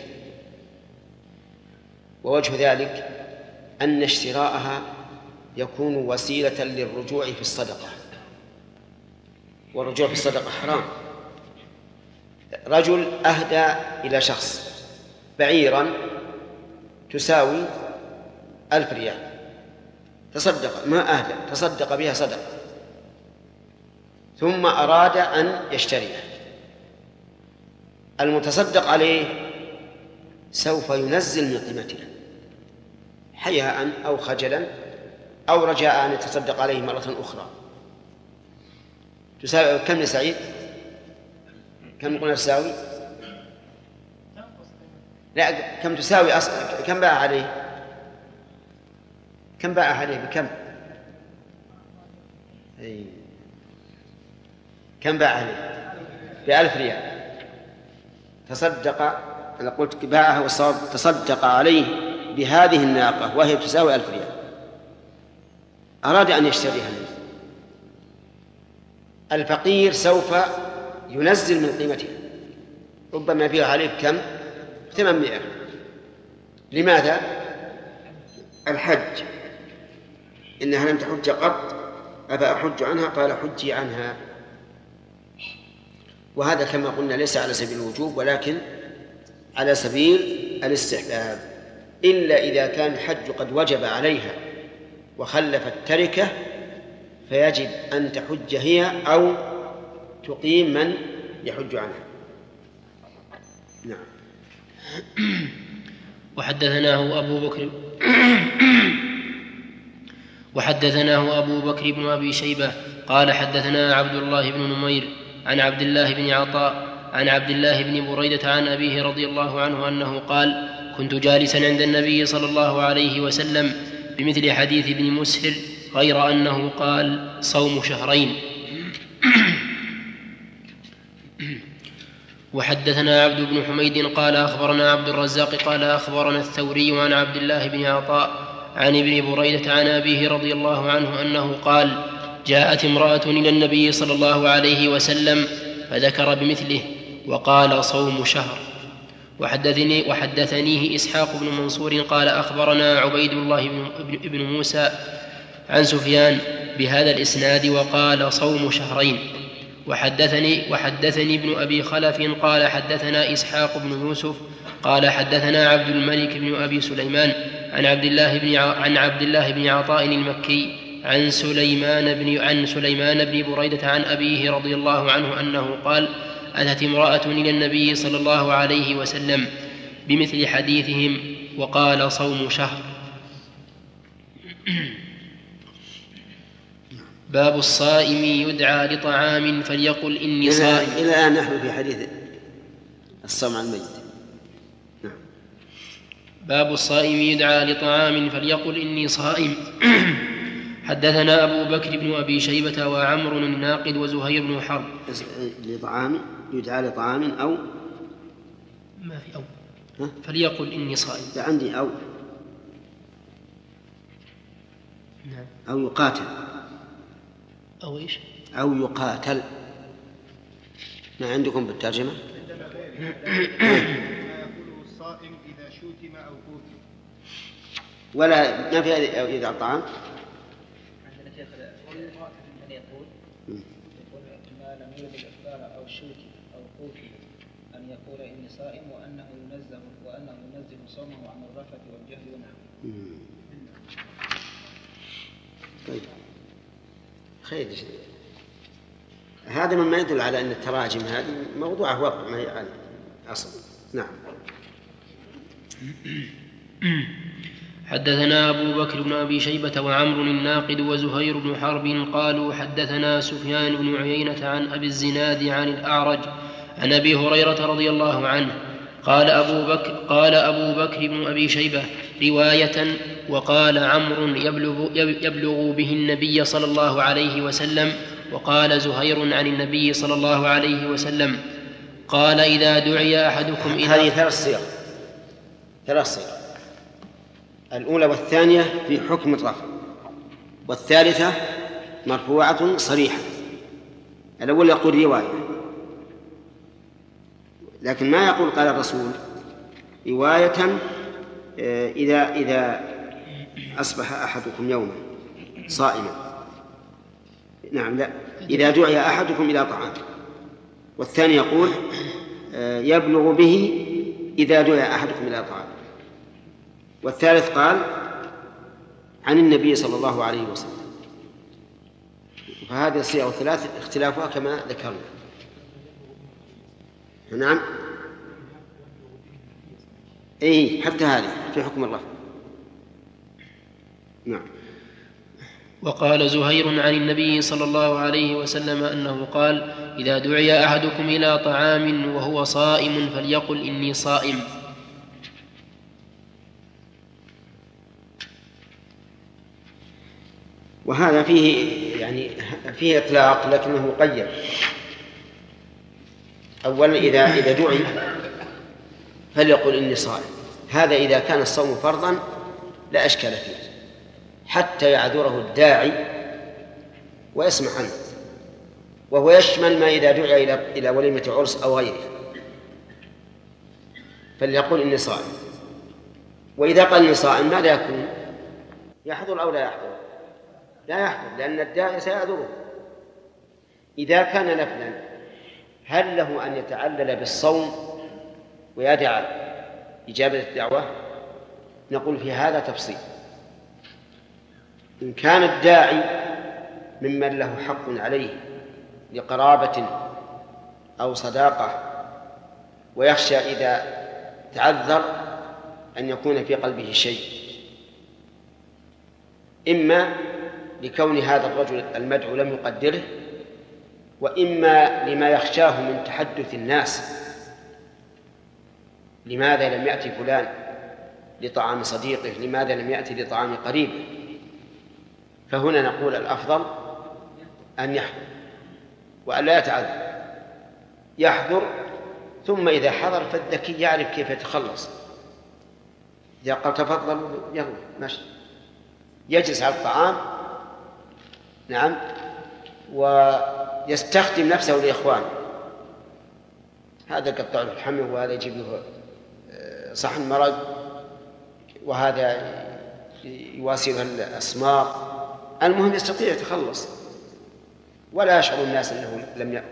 ووجه ذلك أن اشتراءها يكون وسيلة للرجوع في الصدقة، والرجوع في الصدقة حرام. رجل أهدى إلى شخص بعيرا تساوي 1000 ريال، تصدق، ما أهدى، تصدق بها صدقة، ثم أراد أن يشتريها. المتصدق عليه سوف ينزل من قيمتها حياء أو خجلا أو رجاء أن يتصدق عليه مرة أخرى. تساوي كم يا سعيد؟ كم قلنا تساوي؟ لا، كم تساوي كم باع عليه؟ كم باع عليه بكم؟ كم باع عليه؟ ب1000 ريال. تصدق، أنا قلت باعها والصواب تصدق عليه بهذه الناقة وهي تساوي 1000 ريال، أراد أن يشتريها منه. الفقير سوف ينزل من قيمتها، ربما يبيع عليه بكم؟ 800. لماذا؟ الحج، إنها لم تحج قط أفأحج عنها؟ قال حجي عنها. وهذا كما قلنا ليس على سبيل الوجوب ولكن على سبيل الاستحباب، إلا إذا كان الحج قد وجب عليها وخلفت تركه فيجب أن تحج هي أو تقيم من يحج عنها. نعم. وحدثناه أبو بكر بن أبي شيبة قال حدثنا عبد الله بن نمير عن عبد الله بن عطاء عن عبد الله بن بريدة عن أبيه رضي الله عنه أنه قال: كنت جالسا عند النبي صلى الله عليه وسلم بمثل حديث ابن مسهر غير أنه قال: صوم شهرين. وحدثنا عبد بن حميد قال أخبرنا عبد الرزاق قال أخبرنا الثوري عن عبد الله بن عطاء عن ابن بريدة عن أبيه رضي الله عنه أنه قال: جاءت امرأة إلى النبي صلى الله عليه وسلم فذكر بمثله وقال: صوم شهر. وحدثنيه إسحاق بن منصور قال أخبرنا عبيد الله بن موسى عن سفيان بهذا الإسناد وقال: صوم شهرين. وحدثني ابن أبي خلف قال حدثنا إسحاق بن يوسف قال حدثنا عبد الملك بن أبي سليمان عن عبد الله بن عطاء المكي عن سليمان بن بريدة عن أبيه رضي الله عنه أنه قال: أتت امرأة إلى النبي صلى الله عليه وسلم بمثل حديثهم وقال: صوم شهر. باب الصائم يدعى لطعام فليقل إني صائم. إلى الآن نحن في حديث الصوم عن الميت. باب الصائم يدعى لطعام فليقل إني صائم. حدثنا أبو بكر بن أبي شيبة وعمر الناقد وزهير بن حرب. لطعام يدعى لطعام أو ما في أو فليقل إني صائم. عندي أو نعم. أو يقاتل أو إيش؟ أو يقاتل. ما عندكم بالترجمة؟ الصائم إذا شتم أو قتل ولا ما في إذا الطعام. عندنا شيخ من يقول ما لم يرد الإفطار أو شتم أو قتل أن يقول إني صائم وأنه ينزل صومه عن الرفث والجهل ونحوه. طيب خير. هذا مما يدل على أن التراجم هذه موضوعه واقع ما هي عن أصل. نعم. حدثنا أبو بكر بن أبي شيبة وعمر الناقد وزهير بن حرب قالوا حدثنا سفيان بن عيينة عن أبي الزناد عن الأعرج عن أبي هريرة رضي الله عنه قال أبو بكر بن أبي شيبة رواية وقال عمرو يبلغ به النبي صلى الله عليه وسلم وقال زهير عن النبي صلى الله عليه وسلم قال إذا دعي أحدكم إلى. هذه ثلاث صيغ. الأولى والثانية في حكم الرفع، والثالثة مرفوعة صريحة. الأول يقول رواية، لكن ما يقول قال الرسول رواية. إذا أصبح أحدكم يوما صائما، نعم، لا، إذا دعي أحدكم إلى طعام. والثاني يقول يبلغ به إذا دعي أحدكم إلى طعام. والثالث قال عن النبي صلى الله عليه وسلم. فهذه الصيغ الثلاث اختلافها كما ذكرنا. نعم، أي حتى هذه في حكم الله. نعم. وقال زهير عن النبي صلى الله عليه وسلم أنه قال: إذا دعي أحدكم إلى طعام وهو صائم فليقل إني صائم. وهذا فيه إطلاق لكنه مقيد. أولا إذا دعي فليقل إني صائم، هذا إذا كان الصوم فرضا لا أشكال فيه حتى يعذره الداعي ويسمع عنه، وهو يشمل ما إذا دعي إلى وليمة عرس أو غيره فليقل إني صائم. وإذا قال إني صائم ماذا يكون؟ يحضر أو لا يحضر؟ لا يحضر، لأن الداعي سيعذره. إذا كان نفلا هل له أن يتعلل بالصوم ويدع إجابة الدعوة؟ نقول في هذا تفصيل. إن كان الداعي ممن له حق عليه لقرابة أو صداقة ويخشى إذا تعذر أن يكون في قلبه شيء، إما لكون هذا الرجل المدعو لم يقدره، وإما لما يخشاه من تحدث الناس: لماذا لم يأتي فلان لطعام صديقه؟ لماذا لم يأتي لطعام قريبه؟ فهنا نقول الأفضل أن يحضر وأن لا يتعذر، يحضر، ثم إذا حضر فالذكي يعرف كيف يتخلص. إذا قال تفضل يلا ماشي، يجلس على الطعام، نعم، ويستخدم نفسه لإخوانه، هذا يقطع له الحمل، وهذا يجيب له صحن مرق، وهذا يواسيها الأسمار. المهم يستطيع يتخلص ولا يشعر الناس أنه لم يأكل.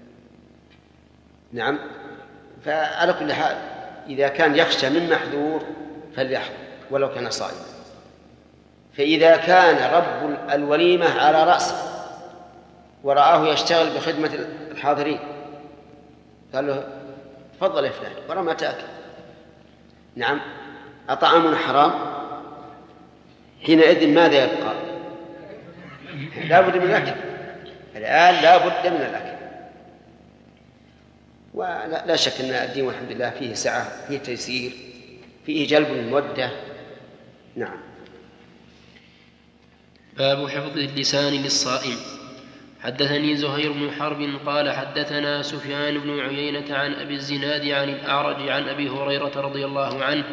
نعم. فعلى كل حال إذا كان يخشى من محذور فليحضر ولو كان صائما. فإذا كان رب الوليمة على رأسه ورآه يشتغل بخدمة الحاضرين قال له تفضل يا فلان، ورا ما تأكل، نعم، أطعامنا حرام، حينئذ ماذا يبقى؟ لا بد من الأكل، الآن لا بد من الأكل. ولا شك أن الدين والحمد لله فيه سعة، فيه تيسير، فيه جلب المودة. نعم. باب حفظ اللسان للصائم. حدثني زهير بن حرب قال حدثنا سفيان بن عيينة عن أبي الزناد عن الأعرج عن أبي هريرة رضي الله عنه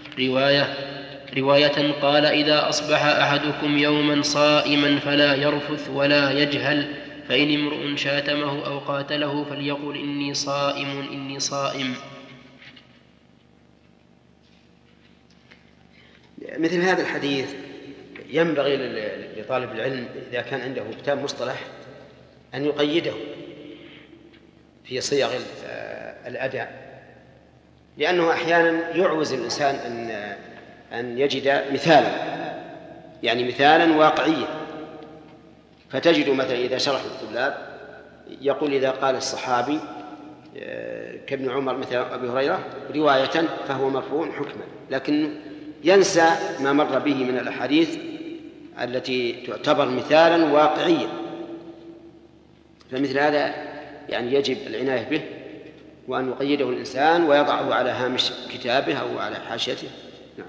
رواية قال: إذا أصبح أحدكم يوما صائما فلا يرفث ولا يجهل، فإن امرؤ شاتمه أو قاتله فليقل إني صائم إني صائم. مثل هذا الحديث ينبغي لطالب العلم إذا كان عنده كتاب مصطلح أن يقيده في صيغ الأداء، لأنه أحيانا يعوز الإنسان أن يجد مثالا، يعني مثالا واقعيا. فتجد مثلا إذا شرح الطلاب يقول إذا قال الصحابي كابن عمر مثل أبي هريرة رواية فهو مرفوع حكما، لكن ينسى ما مر به من الأحاديث التي تعتبر مثالا واقعيا. فمثل هذا يعني يجب العناية به، وأن يقيده الإنسان ويضعه على هامش كتابه أو على حاشيته. نعم.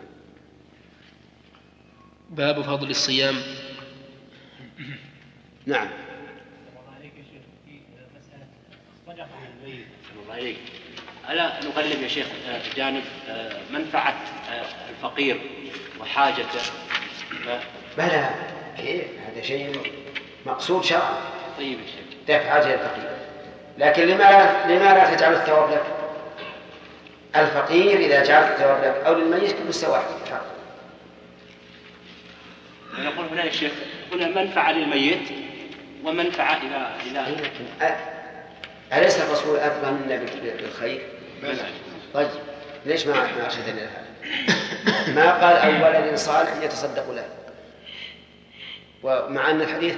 باب فضل الصيام. نعم. ألا نقلب يا شيخ جانب منفعة الفقير وحاجته؟ بلى، هذا شيء مقصود شرعا. طيب يا شيخ. دفع عجل الفقير. لكن لما لا تجعل الثواب لك؟ الفقير إذا جعلت الثواب لك أو للميت كل سواء. نقول هنا يا شيخ هنا منفعة للميت ومنفعة إلى أليس الرسول أفضل منا بالخير؟ طيب ليش ما أرشدنا لهذا؟ ما قال أو ولد صالح يتصدق له، ومع أن الحديث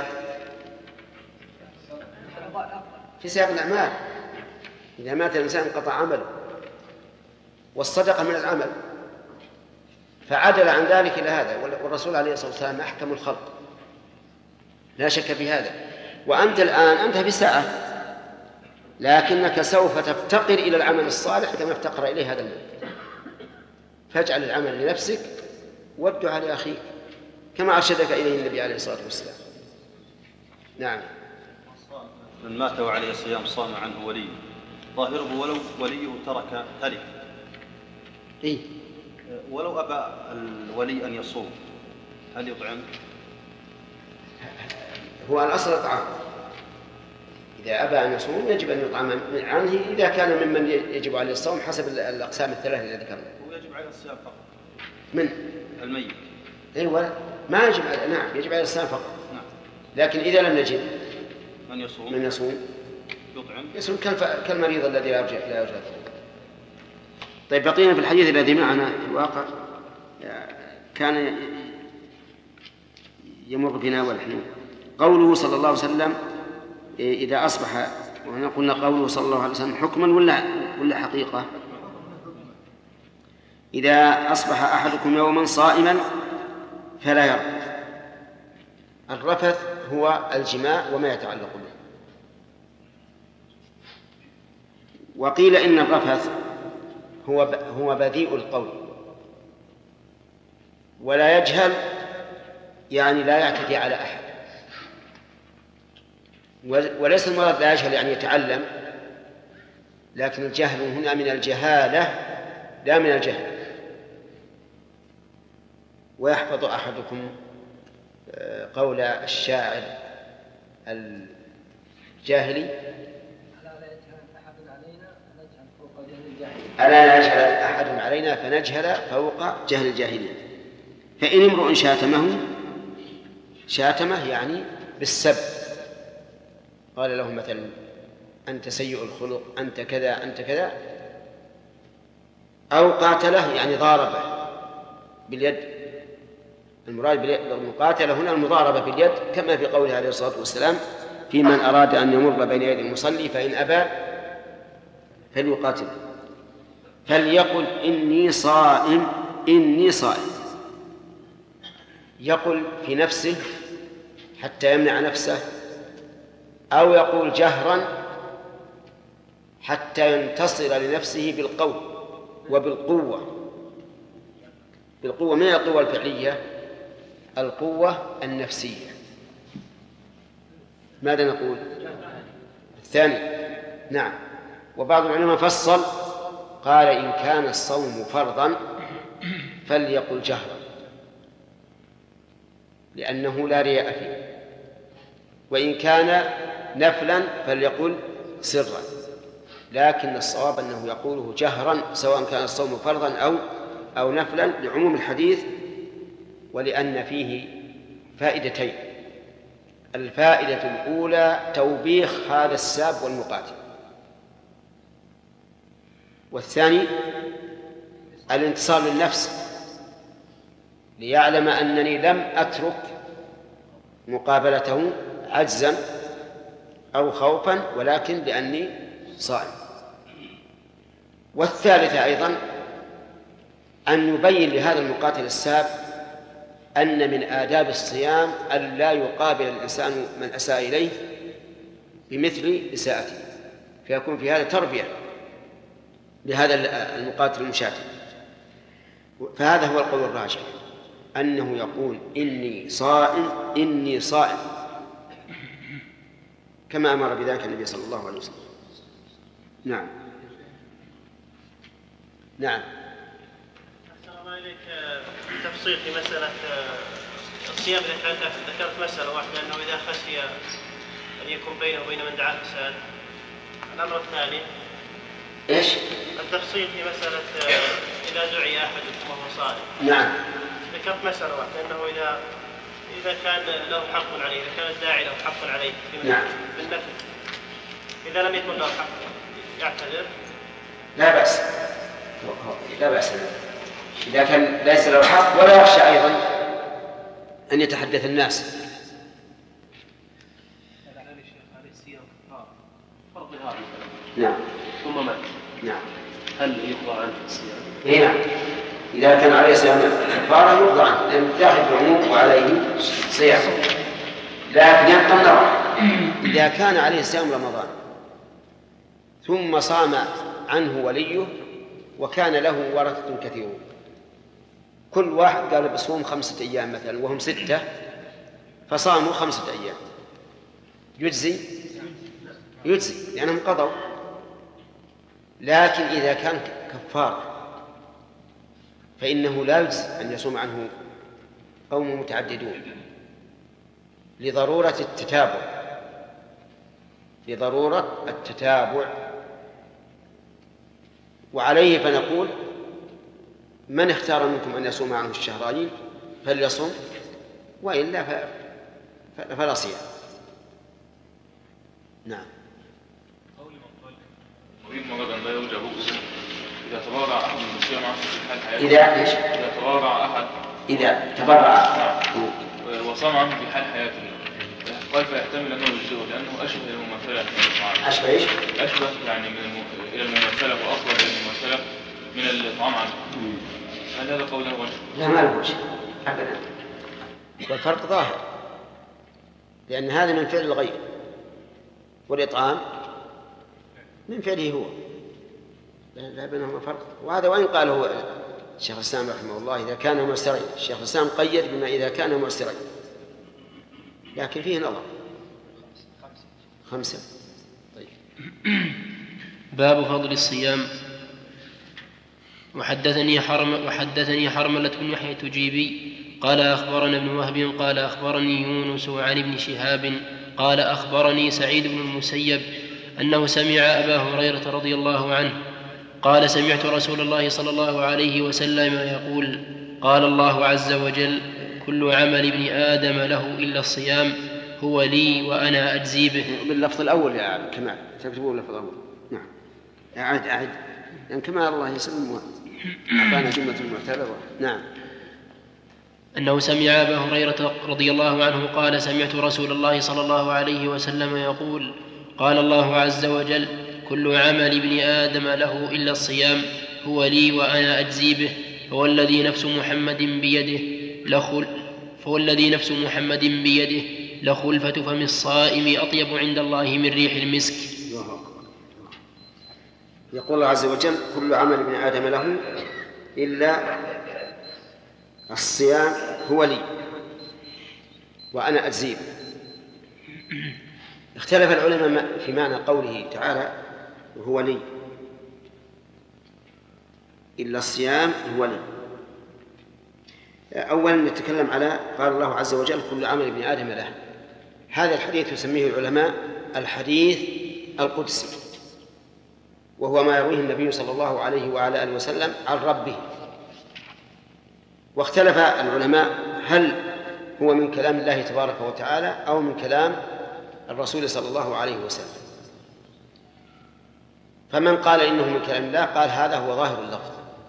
في سياق الأعمال. إذا مات الإنسان انقطع عمله، والصدقة من العمل، فعدل عن ذلك إلى هذا. والرسول عليه الصلاة والسلام أحكم الخلق لا شك في هذا. وأنت الآن أنت في ساعة، لكنك سوف تفتقر إلى العمل الصالح كما افتقر إليه هذا المال. فاجعل العمل لنفسك والدعاء لأخيك كما أرشدك إليه النبي عليه الصلاة والسلام. نعم. من مات وعليه الصيام صام عنه ولي، ظاهره ولو وليه ترك ترك إيه؟ ولو أبى الولي أن يصوم هل يطعم؟ هو الأصل الطعام. إذا أبى أن يصوم يجب أن يطعم عنه إذا كان ممن يجب عليه الصوم حسب الأقسام الثلاثة التي ذكرنا. ويجب عليه الصيام فقط من الميت. أيوة ما يجب نعم يجب عليه الصيام فقط. نعم. لكن إذا لم نجد من يصوم يطعم كالمريض الذي لا يرجع. طيب بقينا في الحديث الذي معنا في الواقع كان يمر بنا ونحن قوله صلى الله عليه وسلم إذا أصبح، وهنا قلنا قوله صلى الله عليه وسلم حكما ولا حقيقة؟ إذا أصبح أحدكم يوما صائما فلا يرفث. الرفث هو الجماع وما يتعلق به. وقيل إن الرفث هو بذيء القول ولا يجهل، يعني لا يعتدي على أحد. وليس المراد لا يجهل يعني يتعلم، لكن الجهل هنا من الجهالة لا من الجهل. ويحفظ أحدكم قول الشاعر الجاهلي ألا لا يجهل أحد علينا فنجهل فوق جهل الجاهلين. فإن امرؤ شاتمه يعني بالسب، قال له مثلا أنت سيء الخلق، أنت كذا أنت كذا، أو قاتله يعني ضاربه باليد. المراد بالمقاتلة هنا المضاربة باليد، كما في قوله عليه الصلاة والسلام في من أراد أن يمر بين يدي المصلي فإن أبى فليقاتل فليقل إني صائم إني صائم. يقول في نفسه حتى يمنع نفسه، أو يقول جهرا حتى ينتصر لنفسه بالقول وبالقوة. بالقوة من القوة الفعلية، القوة النفسية. ماذا نقول؟ الثاني. نعم. وبعض العلماء فصل قال إن كان الصوم فرضا فليقل جهرا لأنه لا رياء فيه، وإن كان نفلا فليقل سرا، لكن الصواب أنه يقوله جهرا سواء كان الصوم فرضا أو نفلا لعموم الحديث، ولأن فيه فائدتين. الفائدة الأولى توبيخ هذا الساب والمقاتل، والثاني الانتصار للنفس ليعلم أنني لم أترك مقابلته عجزا أو خوفا، ولكن لأني صائم. والثالثة أيضا أن يبين لهذا المقاتل الساب أن من آداب الصيام أن لا يقابل الإنسان من أساء إليه بمثل إساءته، فيكون في هذا تربية لهذا المقاتل المشاتم. فهذا هو القول الراجح، أنه يقول إني صائم إني صائم كما أمر بذلك النبي صلى الله عليه وسلم. نعم. نعم. أحسن الله إليك تفصيل في مسألة الصيام. ذكرت مسألة واحدة أنه إذا خشي أن يكون بينه وبين من دعا إحسان. الأمر الثاني إيش؟ التفصيل في مسألة إذا دعي أحدكم وهو صائم. نعم. ذكرت مسألة واحدة أنه إذا كان له حق عليه، إذا كان الداعي له حق عليه بالنفل، إذا لم يكن له حق يعتذر. لا بأس، لا بأس إذا كان ليس له حق ولا يخشى أيضا أن يتحدث الناس. نعم. ثم مات. نعم. هل يقضى عنه الصيام؟ إيه نعم. إذا كان عليه صيام كفارة يقضى عنه، لأن داخل العموم وعليه صيام. لكن يبقى النظر إذا كان عليه صيام رمضان ثم صام عنه وليه وكان له ورثة كثيرون، كل واحد قال بصوم 5 أيام مثلا وهم 6، فصاموا 5 أيام، يجزي لأنهم قضوا. لكن إذا كان كفار فإنه لا يجزي أن يصوم عنه قوم متعددون لضرورة التتابع. وعليه فنقول من اختار منكم أن يصوم عنه الشهرين فليصوم، وإلا فلا صيام. نعم. مريض مرضا لا يرجى بؤسا إذا تبرع أحد من الصيام عنه في حال حياته. إذا تبرع أحد. إذا تبرع وصام عنه في حال حياته قال فيحتمل أنه يجزئه لأنه أشبه المماثلة من الطعام. أشبه إيش؟ أشبه يعني إلى المماثلة وأقرب إلى المماثلة من الطعام عنه. هل هذا قوله وجه؟ لا، ما له وجه أبدا، والفرق ظاهر، لأن هذا من فعل الغير والإطعام من فعله هو، لا بينهما فرق. وهذا وإن قال هو الشيخ الإسلام رحمه الله إذا كان معسرين، الشيخ الإسلام قيد بما إذا كان معسرين، لكن فيه نظر. 5. طيب. باب فضل الصيام. وحدثني حرملة بن يحيى التجيبي قال أخبرنا ابن وهب قال أخبرني يونس عن ابن شهاب قال أخبرني سعيد بن المسيب أنه سمع أبا هريرة رضي الله عنه قال سمعت رسول الله صلى الله عليه وسلم يقول قال الله عز وجل كل عمل ابن آدم له إلا الصيام هو لي وأنا أجزي به. باللفظ الأول يا كمال، تكتبوا اللفظ الأول. نعم. أعد يعني كما الله يسلم أعطانا جملة المعتبرة. نعم. أنه سمع أبا هريرة رضي الله عنه قال سمعت رسول الله صلى الله عليه وسلم يقول قال الله عز وجل كل عمل ابن آدم له إلا الصيام هو لي وأنا أجزي به فوالذي نفس محمد بيده لخلفة فم الصائم أطيب عند الله من ريح المسك. يقول الله عز وجل كل عمل ابن آدم له إلا الصيام هو لي وأنا أجزي به. اختلف العلماء في معنى قوله تعالى هو لي، إلا الصيام هو لي. أولا نتكلم على قال الله عز وجل كل عمل ابن آدم له. هذا الحديث يسميه العلماء الحديث القدسي، وهو ما يرويه النبي صلى الله عليه وعلى آله وسلم عن ربه. واختلف العلماء هل هو من كلام الله تبارك وتعالى أو من كلام الرسول صلى الله عليه وسلم. فمن قال إنه من كلام الله قال هذا هو ظاهر اللفظ،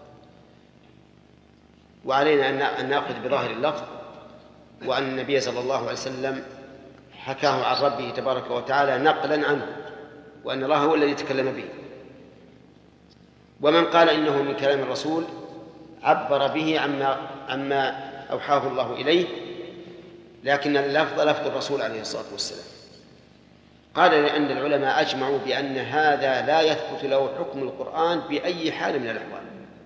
وعلينا أن نأخذ بظاهر اللفظ، وأن النبي صلى الله عليه وسلم حكاه عن ربه تبارك وتعالى نقلا عنه، وأن الله هو الذي تكلم به. ومن قال إنه من كلام الرسول عبر به عما أوحاه الله إليه، لكن اللفظ لفظ الرسول عليه الصلاة والسلام. قال لأن العلماء أجمعوا بأن هذا لا يثبت له حكم القرآن بأي حال من الأحوال،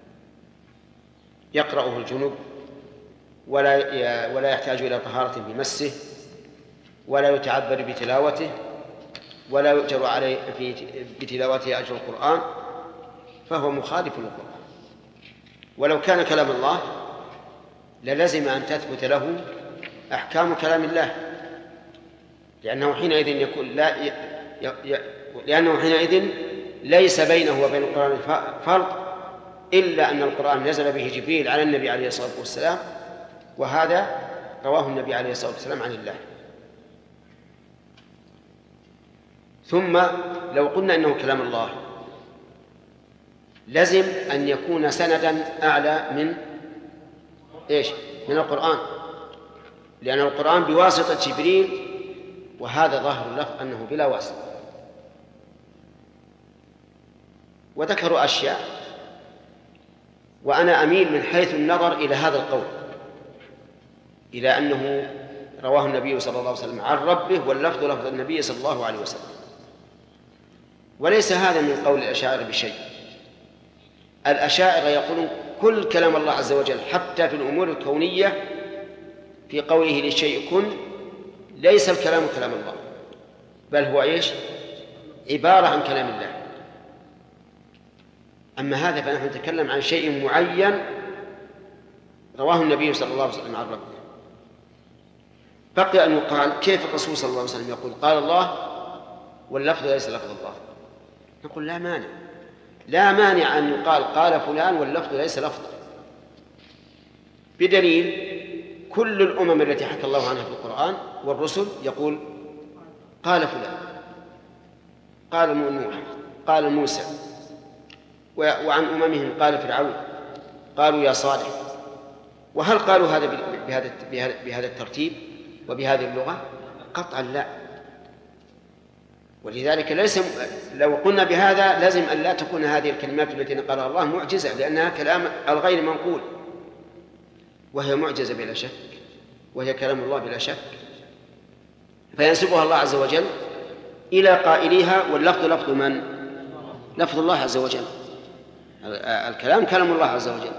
يقرأه الجنوب ولا يحتاج إلى طهارة بمسه، ولا يتعبد بتلاوته، ولا يؤجر عليه بتلاوته أجر القرآن، فهو مخالف للقرآن. ولو كان كلام الله للزم أن تثبت له أحكام كلام الله، لأنه حينئذ ليس بينه وبين القرآن فرق، إلا أن القرآن نزل به جبريل على النبي عليه الصلاة والسلام، وهذا رواه النبي عليه الصلاة والسلام عن الله. ثم لو قلنا إنه كلام الله لازم أن يكون سندا أعلى من القرآن، لأن القرآن بواسطة جبريل، وهذا ظاهر اللفظ أنه بلا واسطة. وذكروا أشياء، وأنا أميل من حيث النظر إلى هذا القول، إلى أنه رواه النبي صلى الله عليه وسلم عن ربه، واللفظ لفظ النبي صلى الله عليه وسلم، وليس هذا من قول الأشاعرة بشيء. الأشاعرة يقولون كل كلام الله عز وجل حتى في الأمور الكونية في قوله للشيء كن، ليس الكلام كلام الله، بل هو عبارة عن كلام الله. أما هذا فنحن نتكلم عن شيء معين رواه النبي صلى الله عليه وسلم عن ربه. بقي أن يقال كيف الرسول صلى الله عليه وسلم يقول قال الله واللفظ ليس لفظ الله؟ نقول لا مانع أن يقال قال فلان واللفظ ليس لفظه، بدليل كل الأمم التي حكى الله عنها في القرآن والرسل يقول قال فلان، قال نوح، قال موسى، وعن أممهم قال فرعون، قالوا يا صالح. وهل قالوا هذا بهذا الترتيب وبهذه اللغة؟ قطعا لا. ولذلك لو قلنا بهذا لازم أن لا تكون هذه الكلمات التي نقلها الله معجزة، لأنها كلام الغير منقول، وهي معجزة بلا شك، وهي كلام الله بلا شك، فينسبها الله عز وجل إلى قائليها، واللفظ لفظ من؟ لفظ الله عز وجل. الكلام كلام الله عز وجل،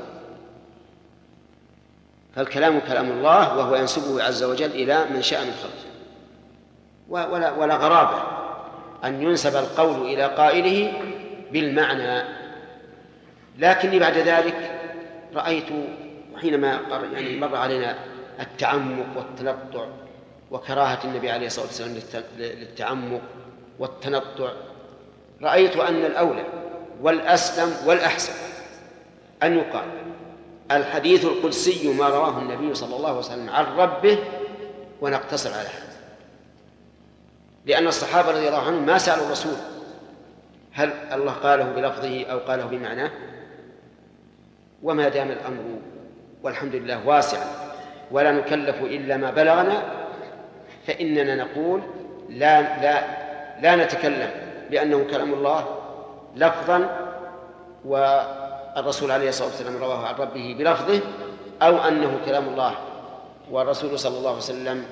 فالكلام كلام الله، وهو ينسبه عز وجل إلى من شاء من خلقه. ولا غرابة أن ينسب القول إلى قائله بالمعنى. لكني بعد ذلك رأيت حينما مر علينا التعمق والتنطع وكراهة النبي عليه الصلاة والسلام للتعمق والتنطع، رأيت أن الأولى والأسلم والأحسن أن يقال الحديث القدسي ما رواه النبي صلى الله عليه وسلم عن ربه، ونقتصر على هذا، لأن الصحابة رضي الله عنهم ما سألوا الرسول هل الله قاله بلفظه أو قاله بمعناه. وما دام الأمر والحمد لله واسع ولا نكلف إلا ما بلغنا، فإننا نقول لا نتكلم بأنه كلام الله لفظا والرسول عليه الصلاة والسلام رواه عن ربه بلفظه، أو أنه كلام الله والرسول صلى الله عليه وسلم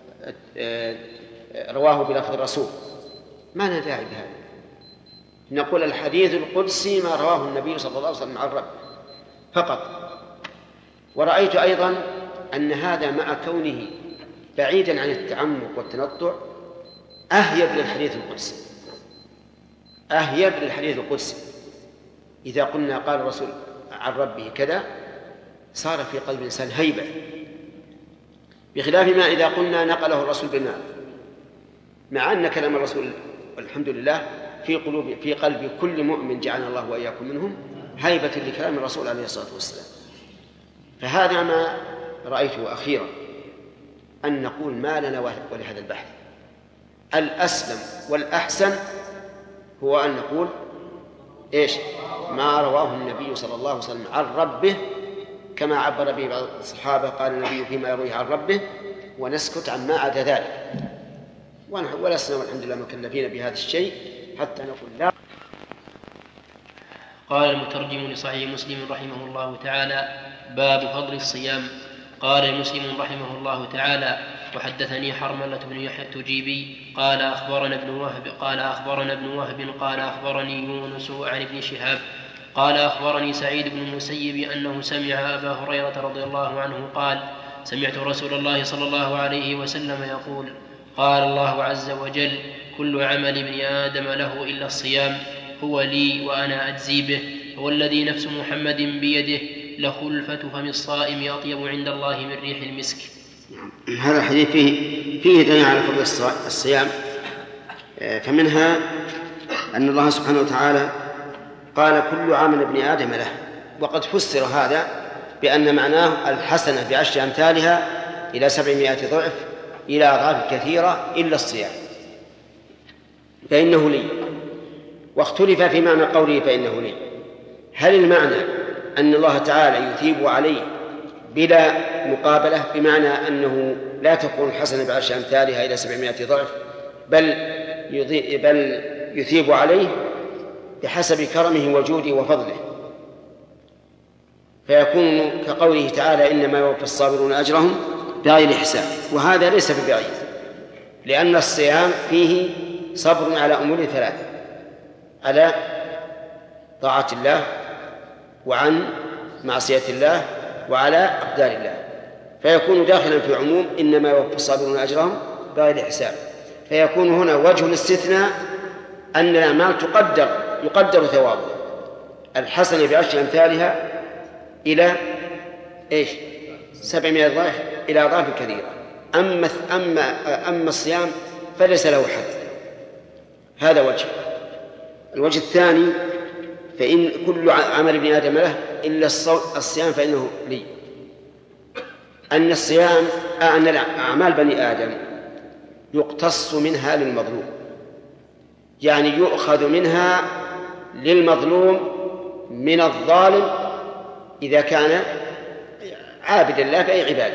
رواه بلفظ الرسول. ما لنا داعي بهذا، نقول الحديث القدسي ما رواه النبي صلى الله عليه وسلم عن ربه فقط. ورأيت أيضا أن هذا مع كونه بعيدا عن التعمق والتنطع أهيب للحديث القدسي، أهيب للحديث القدسي. إذا قلنا قال الرسول عن ربه كذا صار في قلب الإنسان هيبة، بخلاف ما إذا قلنا نقله الرسول بالمعنى، مع أن كلام الرسول الحمد لله في قلب كل مؤمن جعلنا الله وإياكم منهم هيبة لكلام الرسول عليه الصلاة والسلام. فهذا ما رأيته أخيرا، أن نقول ما لنا ولهذا البحث. الأسلم والأحسن هو أن نقول ما رواه النبي صلى الله عليه وسلم عن ربه، كما عبر به بعض الصحابة قال النبي فيما يرويه عن ربه، ونسكت عن ما عدا ذلك. ولسنا والحمد لله مكلفين بهذا الشيء حتى نقول لا. قال المترجم لصحيح مسلم رحمه الله تعالى: باب فضل الصيام. قال مسلم رحمه الله تعالى: وحدثني حرملة بن يحيى التجيبي قال أخبرنا ابن وهب قال أخبرني يونس عن ابن شهاب قال أخبرني سعيد بن المسيب أنه سمع أبا هريرة رضي الله عنه قال: سمعت رسول الله صلى الله عليه وسلم يقول: قال الله عز وجل: كل عمل ابن آدم له إلا الصيام، هو لي وأنا أجزي به، هو الذي نفس محمد بيده، لخلفة فم الصائم أطيب عند الله من ريح المسك. هذا الحديث فيه دليل على فضل الصيام. فمنها أن الله سبحانه وتعالى قال كل عمل ابن آدم له، وقد فسر هذا بأن معناه الحسنة ب10 أمثالها إلى 700 ضعف إلى أضعاف كثيرة إلا الصيام فإنه لي. واختلف في معنى قوله فإنه لي، هل المعنى أن الله تعالى يثيب عليه بلا مقابلة، بمعنى أنه لا تكون الحسنة ب10 أمثالها إلى 700 ضعف، بل يثيب عليه بحسب كرمه وجوده وفضله، فيكون كقوله تعالى إنما يوفى الصابرون أجرهم بغير حساب. وهذا ليس ببعيد، لأن الصيام فيه صبر على أمور 3: على طاعة الله، وعن معصية الله، وعلى أقدار الله، فيكون داخلا في عموم إنما يوفى الصابرون أجرهم بغير حساب. فيكون هنا وجه الاستثناء أن الأعمال يقدر ثوابه الحسنة ب10 أمثالها إلى 700 ضعف إلى أضعاف كثيرة. أما الصيام فليس له حد. هذا وجه. الوجه الثاني: فإن كل عمل ابن آدم له إلا الصيام فإنه لي. أن الصيام أن أعمال بني آدم يقتص منها للمظلوم، يعني يؤخذ منها للمظلوم من الظالم إذا كان عابدا الله فأي عباده،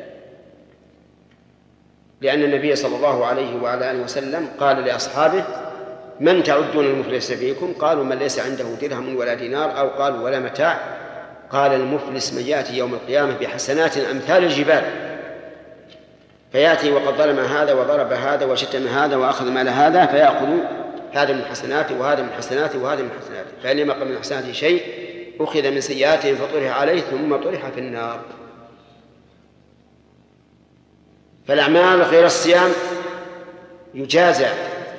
لأن النبي صلى الله عليه وعلى آله وسلم قال لأصحابه: من تعدون المفلس فيكم؟ قالوا: من ليس عنده درهم ولا دينار، أو قالوا: ولا متاع. قال: المفلس من يأتي يوم القيامة بحسنات أمثال الجبال، فيأتي وقد ظلم هذا وضرب هذا وشتم هذا وأخذ مال هذا، فيأخذ هذا من حسناته وهذا من حسناته وهذا من حسناته، فإن لم يقم من حسناته شيء أخذ من سيئاته فطرح عليه ثم طرح في النار. فالأعمال غير الصيام يجازى،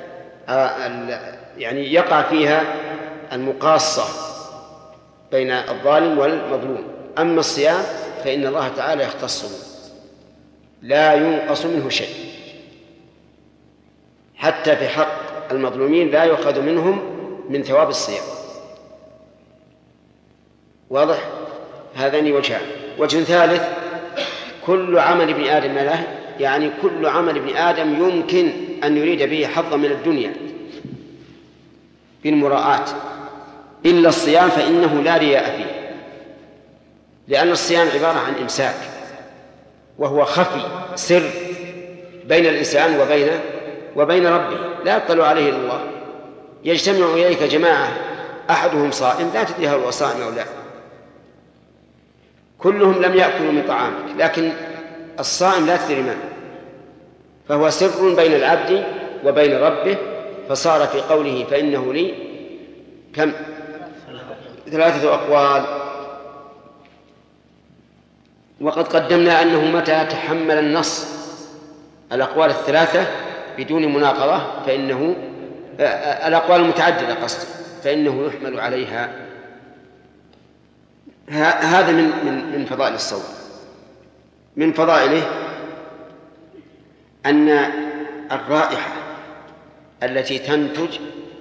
يعني يقع فيها المقاصة بين الظالم والمظلوم. أما الصيام فإن الله تعالى يختص به، لا ينقص منه شيء، حتى في حق المظلومين لا يؤخذ منهم من ثواب الصيام. واضح؟ هذان وجهان. وجه ثالث: كل عمل ابن آدم له، يعني كل عمل ابن آدم يمكن أن يريد به حظا من الدنيا بالمراءة إلا الصيام فإنه لا رياء فيه، لأن الصيام عبارة عن إمساك، وهو خفي سر بين الإنسان وبين ربه، لا يطلع عليه إلا الله. يجتمع إليك جماعة أحدهم صائم، لا تدري هل هو صائم أو لا، كلهم لم يأكلوا من طعامك، لكن الصائم لا تدري من، فهو سر بين العبد وبين ربه. فصار في قوله فإنه لي كم؟ 3 أقوال. وقد قدمنا أنه متى تحمل النص الأقوال 3 بدون مناقضة فإنه الأقوال المتعددة قصد فإنه يحمل عليها. هذا من فضائل الصوم. من فضائله أن الرائحة التي تنتج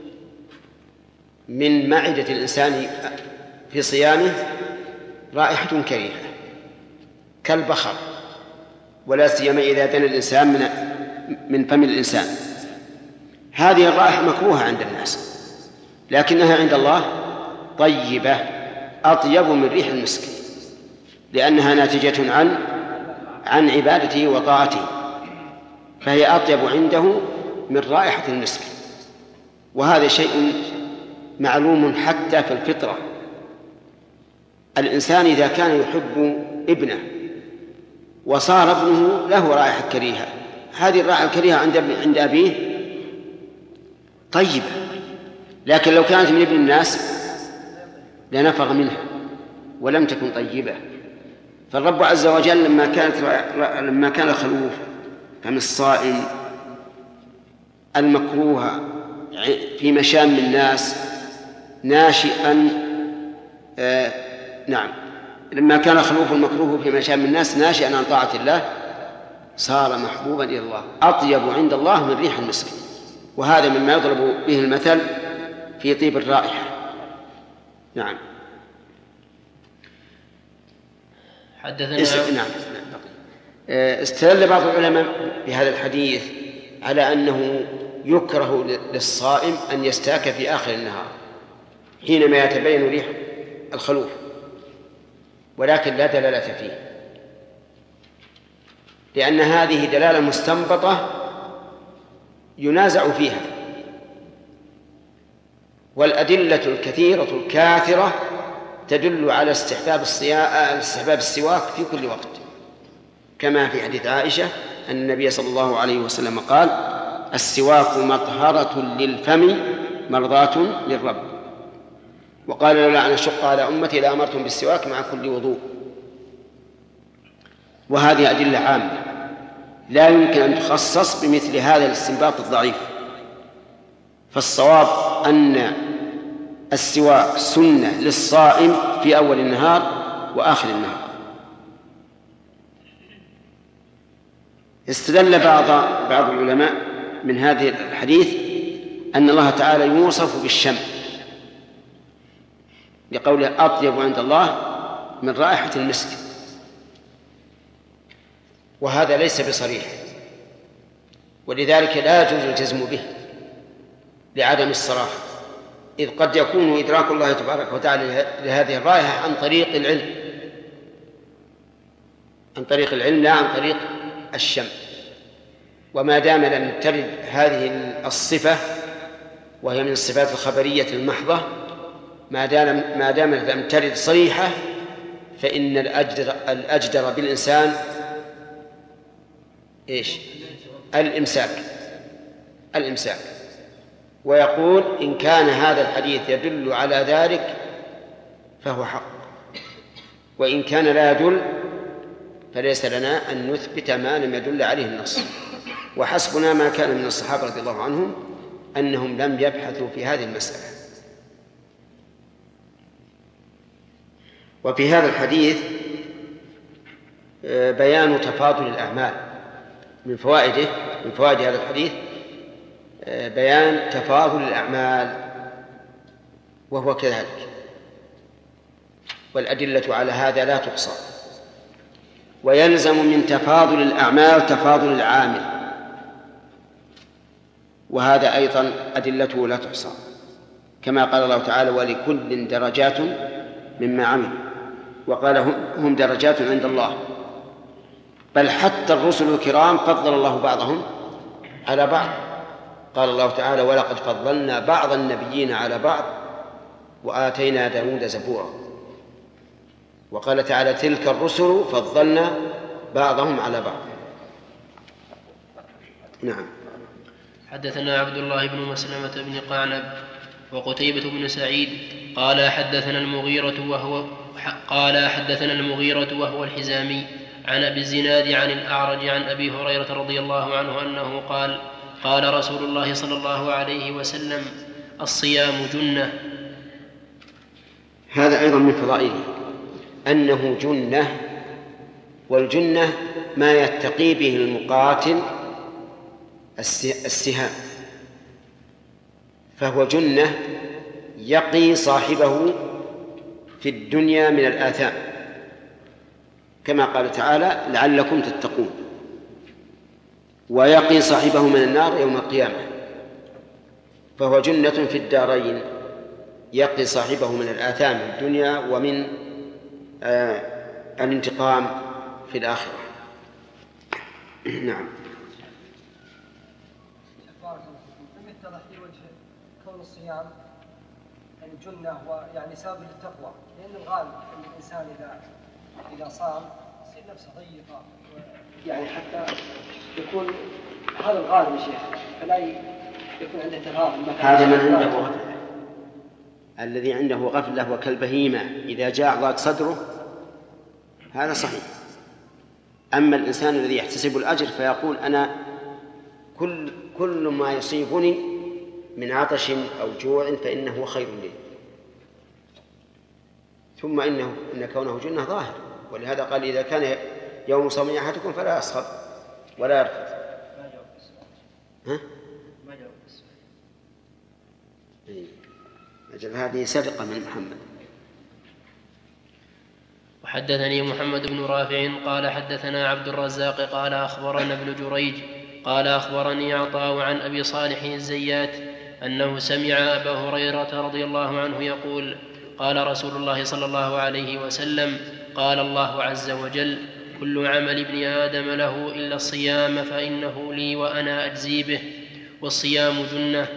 من معدة الإنسان في صيامه رائحة كريهة كالبخر، ولا سيما إذا دنا الإنسان من فم الإنسان. هذه الرائحة مكروهة عند الناس، لكنها عند الله طيبة أطيب من ريح المسك، لأنها ناتجة عن عبادته وطاعته، فهي أطيب عنده من رائحة المسك. وهذا شيء معلوم حتى في الفطرة. الإنسان إذا كان يحب ابنه وصار ابنه له رائحة كريهة، هذه الرائحة الكريهة عند أبيه طيبة، لكن لو كانت من ابن الناس لنفغ منها ولم تكن طيبة. فالرب عز وجل لما كان الخلوف فم الصائم المكروه في مشام الناس ناشئا لما كان خلوف المكروه في مشام الناس ناشئا عن طاعة الله، صار محبوبا إلى الله، أطيب عند الله من ريح المسك. وهذا مما يضرب به المثل في طيب الرائحة. نعم. نعم. استدل بعض العلماء بهذا الحديث على أنه يكره للصائم أن يستاك في آخر النهار حينما يتبين ريح الخلوف، ولكن لا دلالة فيه، لأن هذه دلالة مستنبطة ينازع فيها، والأدلة الكثيرة الكاثرة تدل على استحباب السواك في كل وقت، كما في حديث عائشة أن النبي صلى الله عليه وسلم قال: السواك مطهرة للفم مرضاة للرب. وقال: لولا أن أشق على أمتي لأمرتهم بالسواك مع كل وضوء. وهذه أدلة عامة لا يمكن أن تخصص بمثل هذا الاستنباط الضعيف. فالصواب أن السواك سنة للصائم في أول النهار وآخر النهار. استدل بعض العلماء من هذه الحديث أن الله تعالى يوصف بالشم، لقوله: أطيب عند الله من رائحة المسك. وهذا ليس بصريح، ولذلك لا يجوز الجزم به لعدم الصراحة، إذ قد يكون إدراك الله تبارك وتعالى لهذه الرائحة عن طريق العلم لا عن طريق الشم. وما دام لم ترد هذه الصفة، وهي من الصفات الخبرية المحضة، ما دام لم ترد صريحة، فإن الأجدر بالإنسان الإمساك. ويقول: إن كان هذا الحديث يدل على ذلك فهو حق، وإن كان لا يدل فليس لنا أن نثبت ما لم يدل عليه النص. وحسبنا ما كان من الصحابة رضي الله عنهم أنهم لم يبحثوا في هذه المسألة. وفي هذا الحديث بيان تفاضل الأعمال. من فوائد هذا الحديث بيان تفاضل الأعمال، وهو كذلك، والأدلة على هذا لا تحصى. ويلزم من تفاضل الأعمال تفاضل العامل، وهذا أيضا أدلته لا تحصى، كما قال الله تعالى: ولكل درجات مما عمل. وقال: هم درجات عند الله. بل حتى الرسل الكرام فضل الله بعضهم على بعض. قال الله تعالى: ولقد فضلنا بعض النبيين على بعض وآتينا داود زبورا. وقال تعالى: تلك الرسل فضلنا بعضهم على بعض. نعم. حدثنا عبد الله بن مسلمة بن قعنب وقتيبة بن سعيد قال حدثنا المغيرة وهو الحزامي عن أبي الزناد عن الأعرج عن أبي هريرة رضي الله عنه أنه قال: قال رسول الله صلى الله عليه وسلم: الصيام جنة. هذا أيضا من فضائله أنه جنة، والجنة ما يتقي به المقاتل السهام، فهو جنة يقي صاحبه في الدنيا من الآثام، كما قال تعالى: لعلكم تتقون. ويقي صاحبه من النار يوم القيامة، فهو جنة في الدارين، يقي صاحبه من الآثام في الدنيا ومن الانتقام في الآخرة. نعم. يتضح في وجه كون الصيام يعني جنة ويعني سبب للتقوى، لأن الغالب أن الإنسان إذا صام يصير نفسه ضيقة، يعني حتى يكون هذا الغالب يا شيخ، فلا يكون عنده تغافل. هذا من عنده غفلة، الذي عنده غفلة وكالبهيمة إذا جاع ضاق صدره، هذا صحيح. أما الإنسان الذي يحتسب الأجر فيقول: أنا كل ما يصيبني من عطش أو جوع فإنه خير لي. ثم إن كونه جنة ظاهر، ولهذا قال: إذا كان يوم صوم أحدكم فلا يصخب، ولا يرفث. ها؟ أجل هذه سرقة من محمد. وحدثني محمد بن رافع قال حدثنا عبد الرزاق قال أخبرنا ابن جريج قال أخبرني عطاء عن أبي صالح الزيات أنه سمع أبا هريرة رضي الله عنه يقول قال رسول الله صلى الله عليه وسلم قال الله عز وجل كل عمل ابن آدم له إلا الصيام فإنه لي وأنا أجزي به والصيام جنة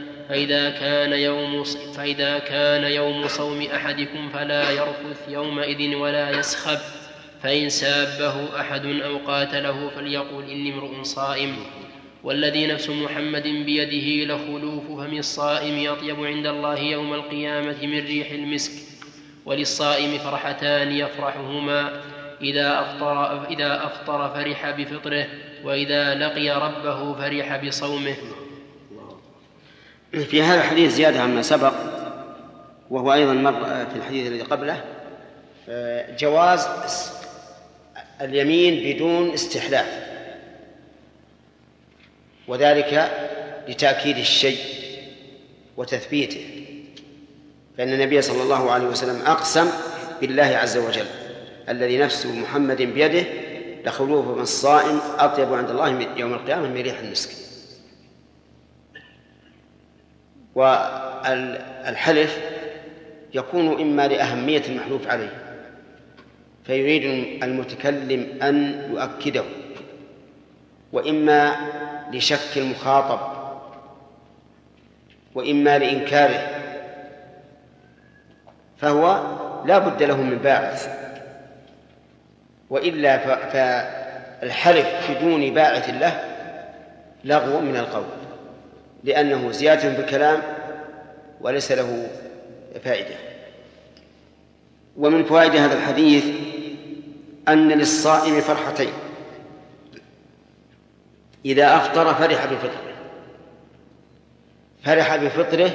فإذا كان يوم صوم أحدكم فلا يرفث يومئذ ولا يسخب فإن سابه أحد أو قاتله فليقل إني امرؤ صائم والذي نفس محمد بيده لخلوف فم الصائم أطيب عند الله يوم القيامة من ريح المسك وللصائم فرحتان يفرحهما إذا أفطر فرح بفطره وإذا لقي ربه فرح بصومه. في هذا الحديث زيادة عما سبق، وهو أيضا مر في الحديث الذي قبله، جواز اليمين بدون استحلاف، وذلك لتأكيد الشيء وتثبيته، فإن النبي صلى الله عليه وسلم أقسم بالله عز وجل الذي نفس محمد بيده لخلوف من الصائم أطيب عند الله يوم القيامة من ريح المسك. والحلف يكون إما لأهمية المحلوف عليه فيريد المتكلم أن يؤكده، وإما لشك المخاطب، وإما لإنكاره، فهو لا بد له من باعث، وإلا فالحلف بدون باعث له لغو من القول، لأنه زيادة بالكلام وليس له فائدة. ومن فوائد هذا الحديث أن للصائم فرحتين: إذا أفطر فرح بفطره، فرح بفطره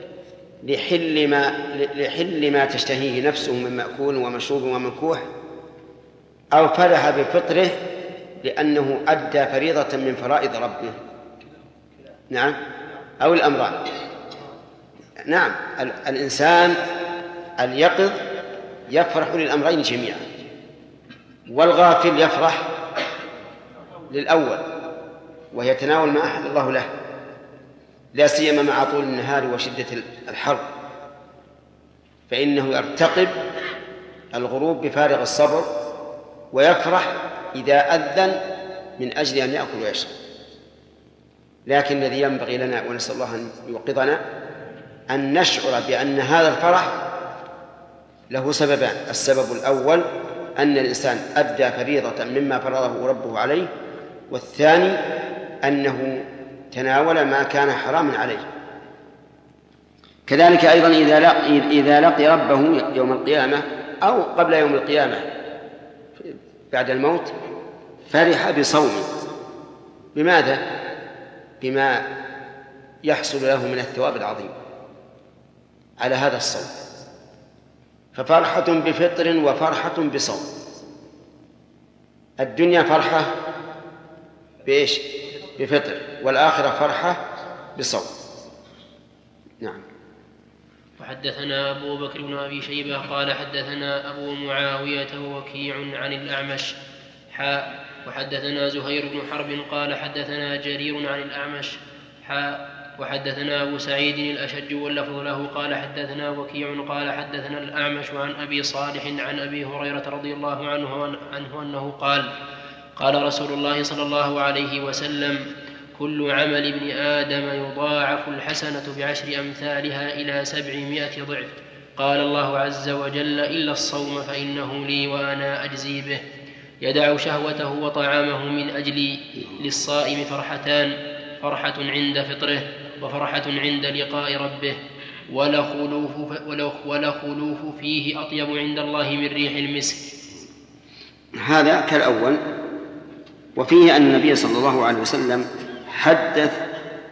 لحل ما تشتهيه نفسه من مأكول ومشروب ومنكوح، أو فرح بفطره لأنه أدى فريضة من فرائض ربه. نعم، أو الأمران. نعم، الإنسان اليقظ يفرح للأمرين جميعا، والغافل يفرح للأول ويتناول ما أحل الله له، لا سيما مع طول النهار وشدة الحر، فإنه يرتقب الغروب بفارغ الصبر ويفرح إذا أذن من أجل أن يأكل ويشرب. لكن الذي ينبغي لنا، ونسأل الله أن يوقظنا، أن نشعر بأن هذا الفرح له سببان: السبب الأول أن الإنسان أدى فريضة مما فرضه ربه عليه، والثاني أنه تناول ما كان حراما عليه. كذلك أيضا إذا لقي ربه يوم القيامة أو قبل يوم القيامة بعد الموت فرح بصومه. بماذا؟ بما يحصل له من الثواب العظيم على هذا الصوم، ففرحة بفطر وفرحة بصوم. الدنيا فرحة بإيش؟ بفطر، والآخرة فرحة بصوم. نعم. وحدثنا أبو بكر بن أبي شيبة قال حدثنا أبو معاوية ووكيع عن الأعمش وحدثنا زهير بن حرب قال حدثنا جرير عن الأعمش وحدثنا أبو سعيد الأشج واللفظ له قال حدثنا وكيع قال حدثنا الأعمش عن أبي صالح عن أبي هريرة رضي الله عنه أنه قال رسول الله صلى الله عليه وسلم: كل عمل ابن آدم يضاعف الحسنة ب10 أمثالها إلى 700 ضعف. قال الله عز وجل: إلا الصوم فإنه لي وأنا أجزي به. يدع شهوته وطعامه من أجلي. للصائم فرحتان: فرحة عند فطره وفرحة عند لقاء ربه، ولخلوف فيه أطيب عند الله من ريح المسك. هذا كالأول. وفيه أن النبي صلى الله عليه وسلم حدث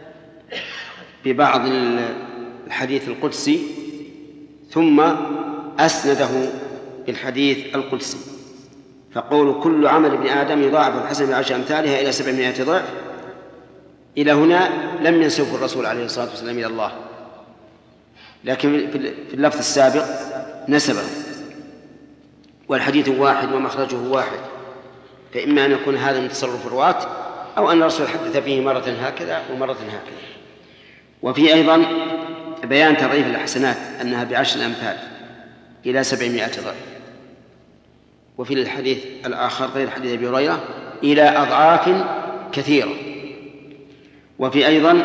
ببعض الحديث القدسي ثم أسنده بالحديث القدسي، فقول كل عمل ابن آدم يضاعف الحسنة بعشر أمثالها إلى 700 ضعف، إلى هنا لم ينسبه الرسول عليه الصلاة والسلام إلى الله، لكن في اللفظ السابق نسبه، والحديث واحد ومخرجه واحد، فإما أن يكون هذا من تصرف الرواة أو أن الرسول حدث فيه مرة هكذا ومرة هكذا. وفي أيضا بيان تضعيف الحسنات أنها بعشر الأمثال إلى 700 ضعف. وفي الحديث الآخر غير حديث أبي هريرة إلى أضعاف كثيرة. وفي أيضا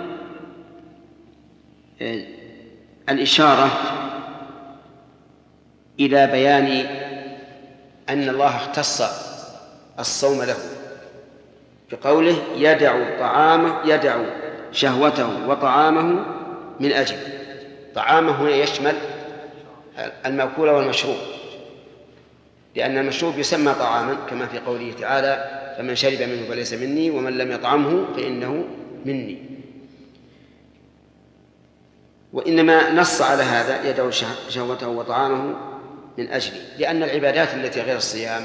الإشارة إلى بيان أن الله اختص الصوم له بقوله يدع شهوته وطعامه من أجل. طعامه هنا يشمل المأكول والمشروب، لأن المشروب يسمى طعاما كما في قوله تعالى فمن شرب منه فليس مني ومن لم يطعمه فإنه مني. وإنما نص على هذا يدع شهوته وطعامه من أجل، لأن العبادات التي غير الصيام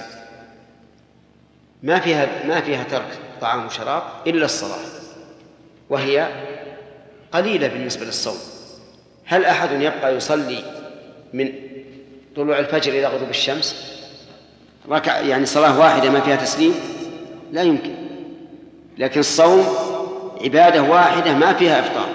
ما فيها ترك طعام وشراب إلا الصلاة، وهي قليلة بالنسبة للصوم. هل أحد يبقى يصلي من طلوع الفجر إلى غروب الشمس يعني صلاة واحدة ما فيها تسليم؟ لا يمكن. لكن الصوم عبادة واحدة ما فيها إفطار،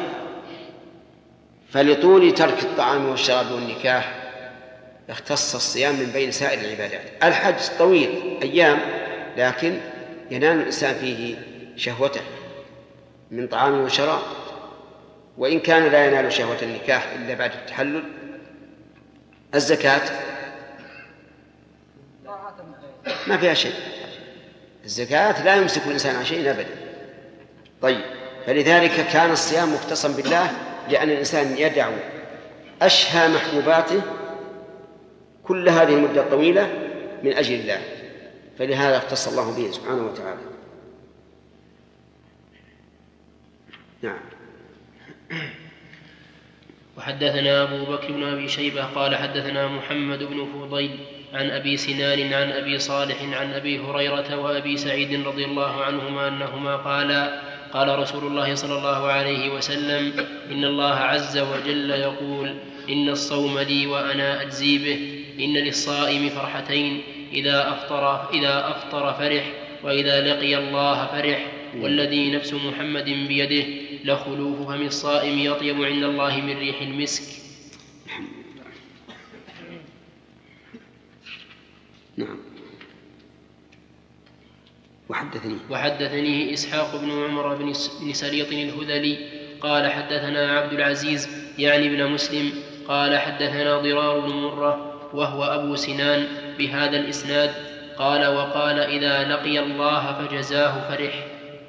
فلطول ترك الطعام والشراب والنكاح اختص الصيام من بين سائر العبادات. الحج طويل أيام، لكن ينال الإنسان فيه شهوته من طعام وشراب، وإن كان لا ينال شهوة النكاح إلا بعد التحلل. الزكاة ما فيها شيء، الزكاة لا يمسك الإنسان عن شيء أبدا. طيب، فلذلك كان الصيام مختصا بالله، لأن الإنسان يدع أشهى محبوباته كل هذه المدة الطويلة من أجل الله، فلهذا اختص الله به سبحانه وتعالى. نعم. وحدثنا أبو بكر بن أبي شيبة قال حدثنا محمد بن فضيل عن أبي سنان عن أبي صالح عن أبي هريرة وأبي سعيد رضي الله عنهما أنهما قال رسول الله صلى الله عليه وسلم إن الله عز وجل يقول إن الصوم لي وأنا أجزي به، إن للصائم فرحتين إذا أفطر فرح وإذا لقي الله فرح، والذي نفس محمد بيده لخلوف فم الصائم يطيب عند الله من ريح المسك. نعم. وحدثني إسحاق بن عمر بن سريط الهذلي قال حدثنا عبد العزيز يعني بن مسلم قال حدثنا ضرار بن مرة وهو أبو سنان بهذا الإسناد قال وقال إذا لقي الله فجزاه فرح.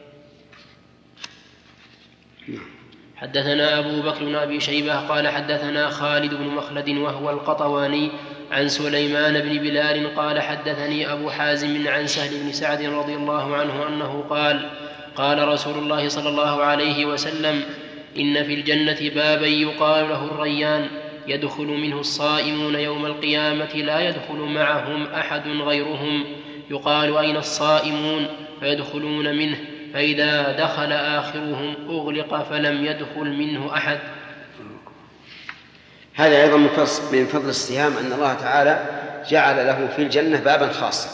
حدثنا أبو بكر بن أبي شيبة قال حدثنا خالد بن مخلد وهو القطواني عن سليمان بن بلال قال حدثني أبو حازم عن سهل بن سعد رضي الله عنه أنه قال رسول الله صلى الله عليه وسلم إن في الجنة بابا يقال له الريان يدخل منه الصائمون يوم القيامة لا يدخل معهم أحد غيرهم، يقال أين الصائمون فيدخلون منه، فإذا دخل آخرهم أغلق فلم يدخل منه أحد. هذا أيضا من فضل الصيام أن الله تعالى جعل له في الجنة بابا خاصا.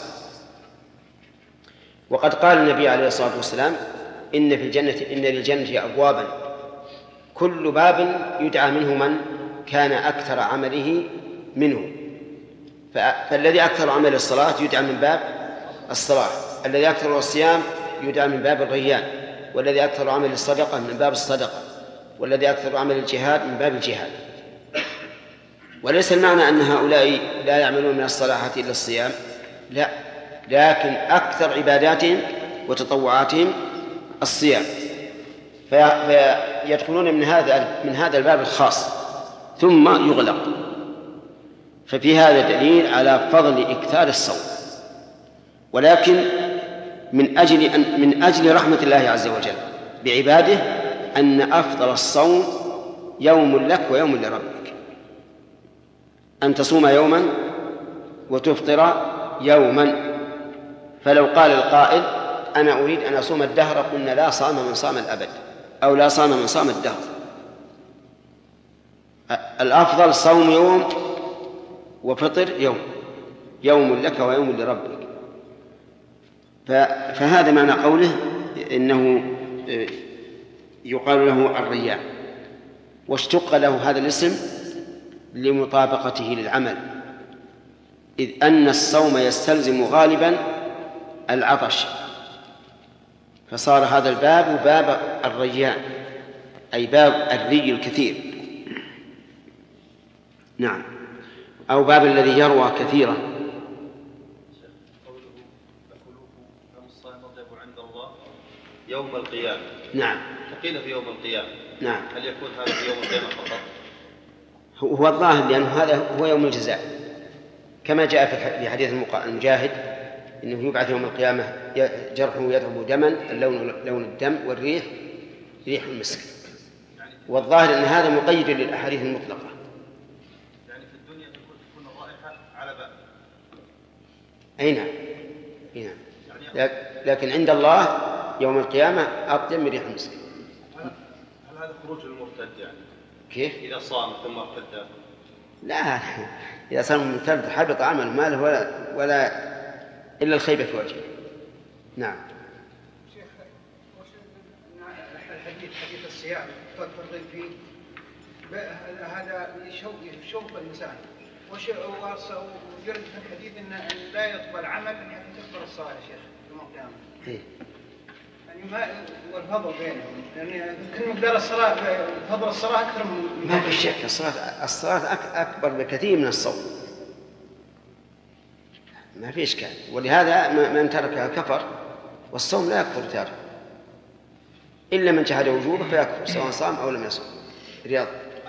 وقد قال النبي عليه الصلاة والسلام إن للجنة أبوابا كل باب يدعى منه من كان أكثر عمله منه، فالذي أكثر عمل الصلاة يدعى من باب الصلاة، الذي أكثر الصيام يدعى من باب الريان، والذي أكثر عمل الصدقة من باب الصدقة، والذي أكثر عمل الجهاد من باب الجهاد. وليس المعنى أن هؤلاء لا يعملون من الصلاحة إلا الصيام، لا، لكن أكثر عباداتهم وتطوعاتهم الصيام، فيدخلون من هذا الباب الخاص ثم يغلق. ففي هذا دليل على فضل إكثار الصوم، ولكن من أجل رحمة الله عز وجل بعباده أن أفضل الصوم يوم لك ويوم لربك، أن تصوم يوما وتفطر يوما. فلو قال القائل أنا أريد أن أصوم الدهر، قلنا لا صام من صام الأبد، أو لا صام من صام الدهر. الأفضل صوم يوم وفطر يوم، يوم لك ويوم لربك. فهذا معنى قوله إنه يقال له الريان، واشتق له هذا الاسم لمطابقته للعمل، إذ أن الصوم يستلزم غالبا العطش، فصار هذا الباب باب الريان، أي باب الري الكثير. نعم، أو باب الذي يروى كثيرا. يوم القيامة. نعم. وقيل في يوم القيامة. نعم. هل يكون هذا في يوم القيامة فقط؟ هو الظاهر، لأنه هذا هو يوم الجزاء، كما جاء في حديث المجاهد إنه يبعث يوم القيامة جرحه يذهب دما، اللون لون الدم، والريح ريح المسك. والظاهر أن هذا مقيد للأحاديث المطلقة. يعني في الدنيا تكون الرائحة على باب. أي نعم. لكن عند الله يوم القيامة أطيب من ريح المسك. هل هذا خروج المرتد يعني؟ كيف؟ إذا صام ثم ارتد. لا، إذا صام المرتد حبط عمله، ما له ولا إلا الخيبة في وجهه. نعم. شيخ، حديث الصيام ترغب فيه، هذا يشوق الإنسان، ويرد في الحديث أن لا يقبل عمل حتى تقبل الصلاة يا شيخ يوم القيامة. يعني ما والفضل بينهم، يعني كل مقدار الصلاة، فضل الصلاة أكثر من ما في شك. الصلاة أكبر بكثير من الصوم، ما في إشكال. ولهذا من تركها كفر، والصوم لا يكفر تارك إلا من جحد وجوبه فيكفر سواء صام أو لم يصوم. رياض.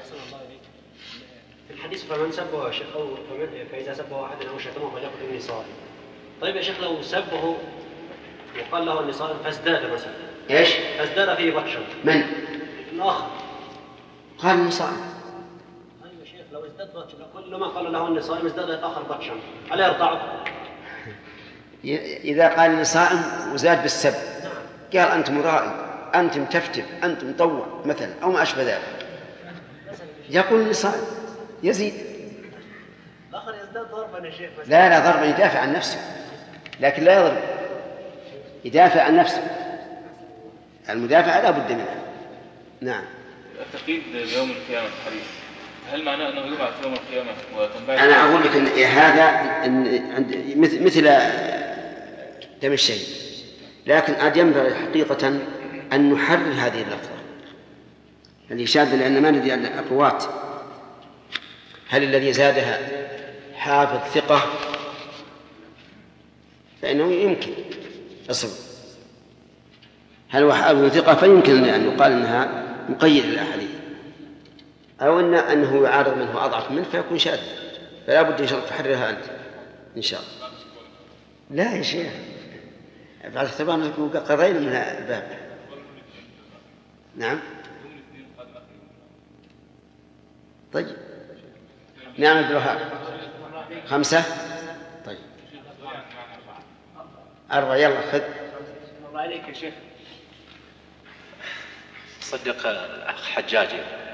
في الحديث فمن سبه يا شيخ، أو فإذا سبه أحد أو شتمه فليقل إني صائم. طيب يا شيخ، لو سبه وقال له إني صائم فازداد مثلا، إيش؟ فازداد فيه بطشا. من؟ الآخر قال إني صائم. طيب يا شيخ، لو ازداد بطشا، كل ما قال له إني صائم ازداد الآخر بطشا، ألا يرضعه؟ إذا قال إني صائم وزاد بالسب، قال أنت مرائي، أنت متفتف، أنت مطوع مثلا، أو ما أشبه ذلك، يقول إني صائم، يزيد. الآخر يزداد ضربا يا شيخ. لا ضربا، يدافع عن نفسه، لكن لا يضرب، يدافع عن نفسه. المدافع لا بد منه. نعم. التقييد بيوم القيامة في الحديث، هل معناه أنه يبعث يوم القيامة وتنبعث؟ أنا أقول لك إن هذا مثل دم الشهيد، لكن قد ينبغي حقيقة أن نحرر هذه اللفظة الإشادة، لأن ما ندري الرواة هل الذي زادها حافظ ثقة، فإنه يمكن أصل، هل هو حافظ ثقة فيمكن أن يقال أنها مقيد للأحاديث، أو أنه يعارض من هو أضعف منه فيكون شاذ، فلا بد إن شاء الله تحررها أنت إن شاء الله. لا يا شيخ، بعد اعتبارنا قضينا من الباب. نعم. طيب. نعم عبد الوهاب. 5. طيب 4. يلا خذ. الله عليك يا شيخ. صدق الأخ حجاجي.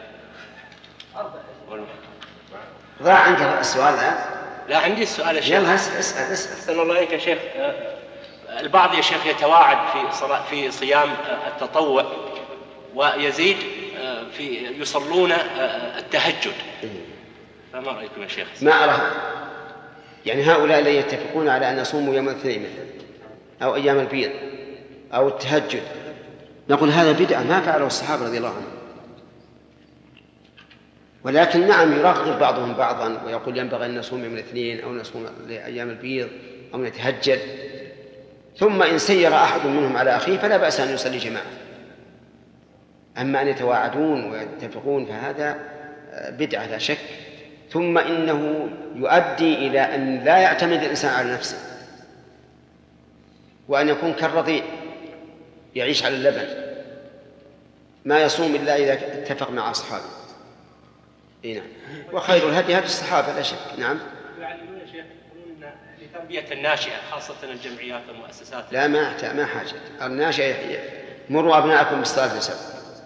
ضاع عندك السؤال الآن؟ لا عندي السؤال يا شيخ. يلا اسأل. الله عليك يا شيخ. البعض يا شيخ يتواعد في صيام التطوع ويزيد يصلون التهجد، فما رأيكم يا شيخ؟ ما أرى، يعني هؤلاء لا يتفقون على أن يصوموا يوم الاثنين مثلا، أو أيام البيض، أو التهجد، نقول هذا بدعة ما فعله الصحابة رضي الله عنهم. ولكن نعم يرغب بعضهم بعضا ويقول ينبغي أن نصوم يوم الاثنين، أو نصوم لأيام البيض، أو نتهجد، ثم إن سير أحد منهم على أخيه فلا بأس أن يصلي جماعة. أما أن يتواعدون ويتفقون فهذا بدعة لا شك، ثم إنه يؤدي إلى أن لا يعتمد الإنسان على نفسه، وأن يكون كالرضيع يعيش على اللبن، ما يصوم إلا إذا اتفق مع أصحابه. نعم. وخير الهدي هدي الصحابة لا شك. نعم. يعلمون يا شيخ يقولون التربية الناشئة خاصة الجمعيات والمؤسسات. لا ما حاجة الناشئة مروا أبناءكم بالصلاة لسبب.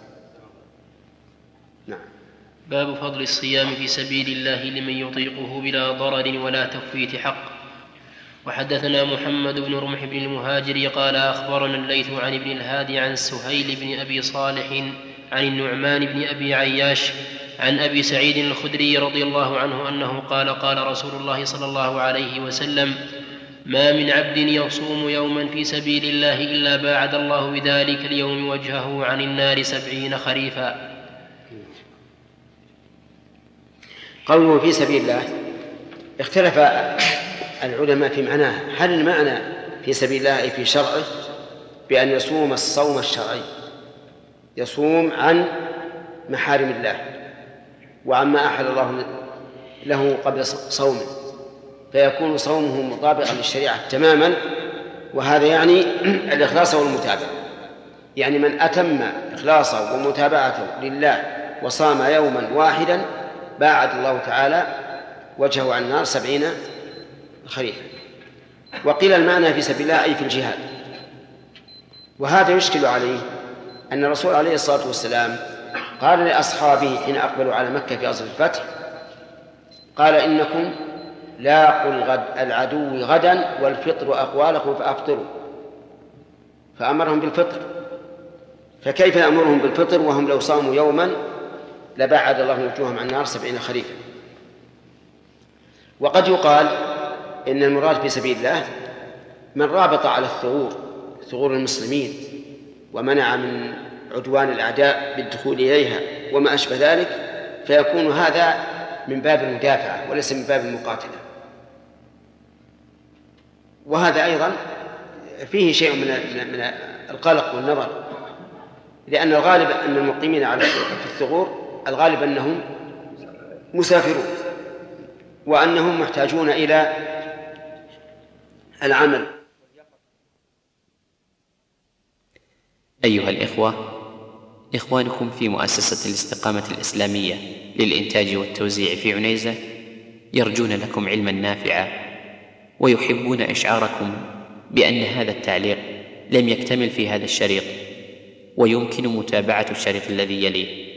نعم. باب فضل الصيام في سبيل الله لمن يطيقه بلا ضرر ولا تفويت حق. وحدثنا محمد بن رمح بن المهاجر قال أخبرنا الليث عن ابن الهادي عن سهيل بن أبي صالح عن النعمان بن أبي عياش عن أبي سعيد الخدري رضي الله عنه أنه قال قال رسول الله صلى الله عليه وسلم: ما من عبد يصوم يوما في سبيل الله إلا باعد الله بذلك اليوم وجهه عن النار 70 خريفا. قوله في سبيل الله اختلف العلماء في معناه. هل المعنى في سبيل الله أي في شرعه بأن يصوم الصوم الشرعي، يصوم عن محارم الله وعما أحل الله له قبل صومه، فيكون صومه مطابقا للشريعة تماما، وهذا يعني الإخلاص والمتابعة. يعني من أتم إخلاصه ومتابعته لله وصام يوما واحدا باعد الله تعالى وجهه عن النار 70 خريفا. وقيل المعنى في سبيل الله أي في الجهاد. وهذا يشكل عليه أن الرسول عليه الصلاة والسلام قال لأصحابه حين أقبلوا على مكة في عصر الفتح، قال: إنكم لاقوا العدو غدا والفطر أقوالكم فأفطروا، فأمرهم بالفطر. فكيف يأمرهم بالفطر وهم لو صاموا يوما لبعد الله وجوههم عن النار 70 خريفا؟ وقد يقال إن المراد في سبيل الله من رابط على ثغور المسلمين ومنع من عدوان الأعداء بالدخول إليها وما أشبه ذلك، فيكون هذا من باب المدافعة وليس من باب المقاتلة. وهذا أيضا فيه شيء من القلق والنظر، لأن الغالب أن المقيمين على الثغور الغالب أنهم مسافرون وأنهم محتاجون إلى العمل. أيها الإخوة، إخوانكم في مؤسسة الاستقامة الإسلامية للإنتاج والتوزيع في عنيزة يرجون لكم علما نافعا، ويحبون إشعاركم بأن هذا التعليق لم يكتمل في هذا الشريط، ويمكن متابعة الشريط الذي يليه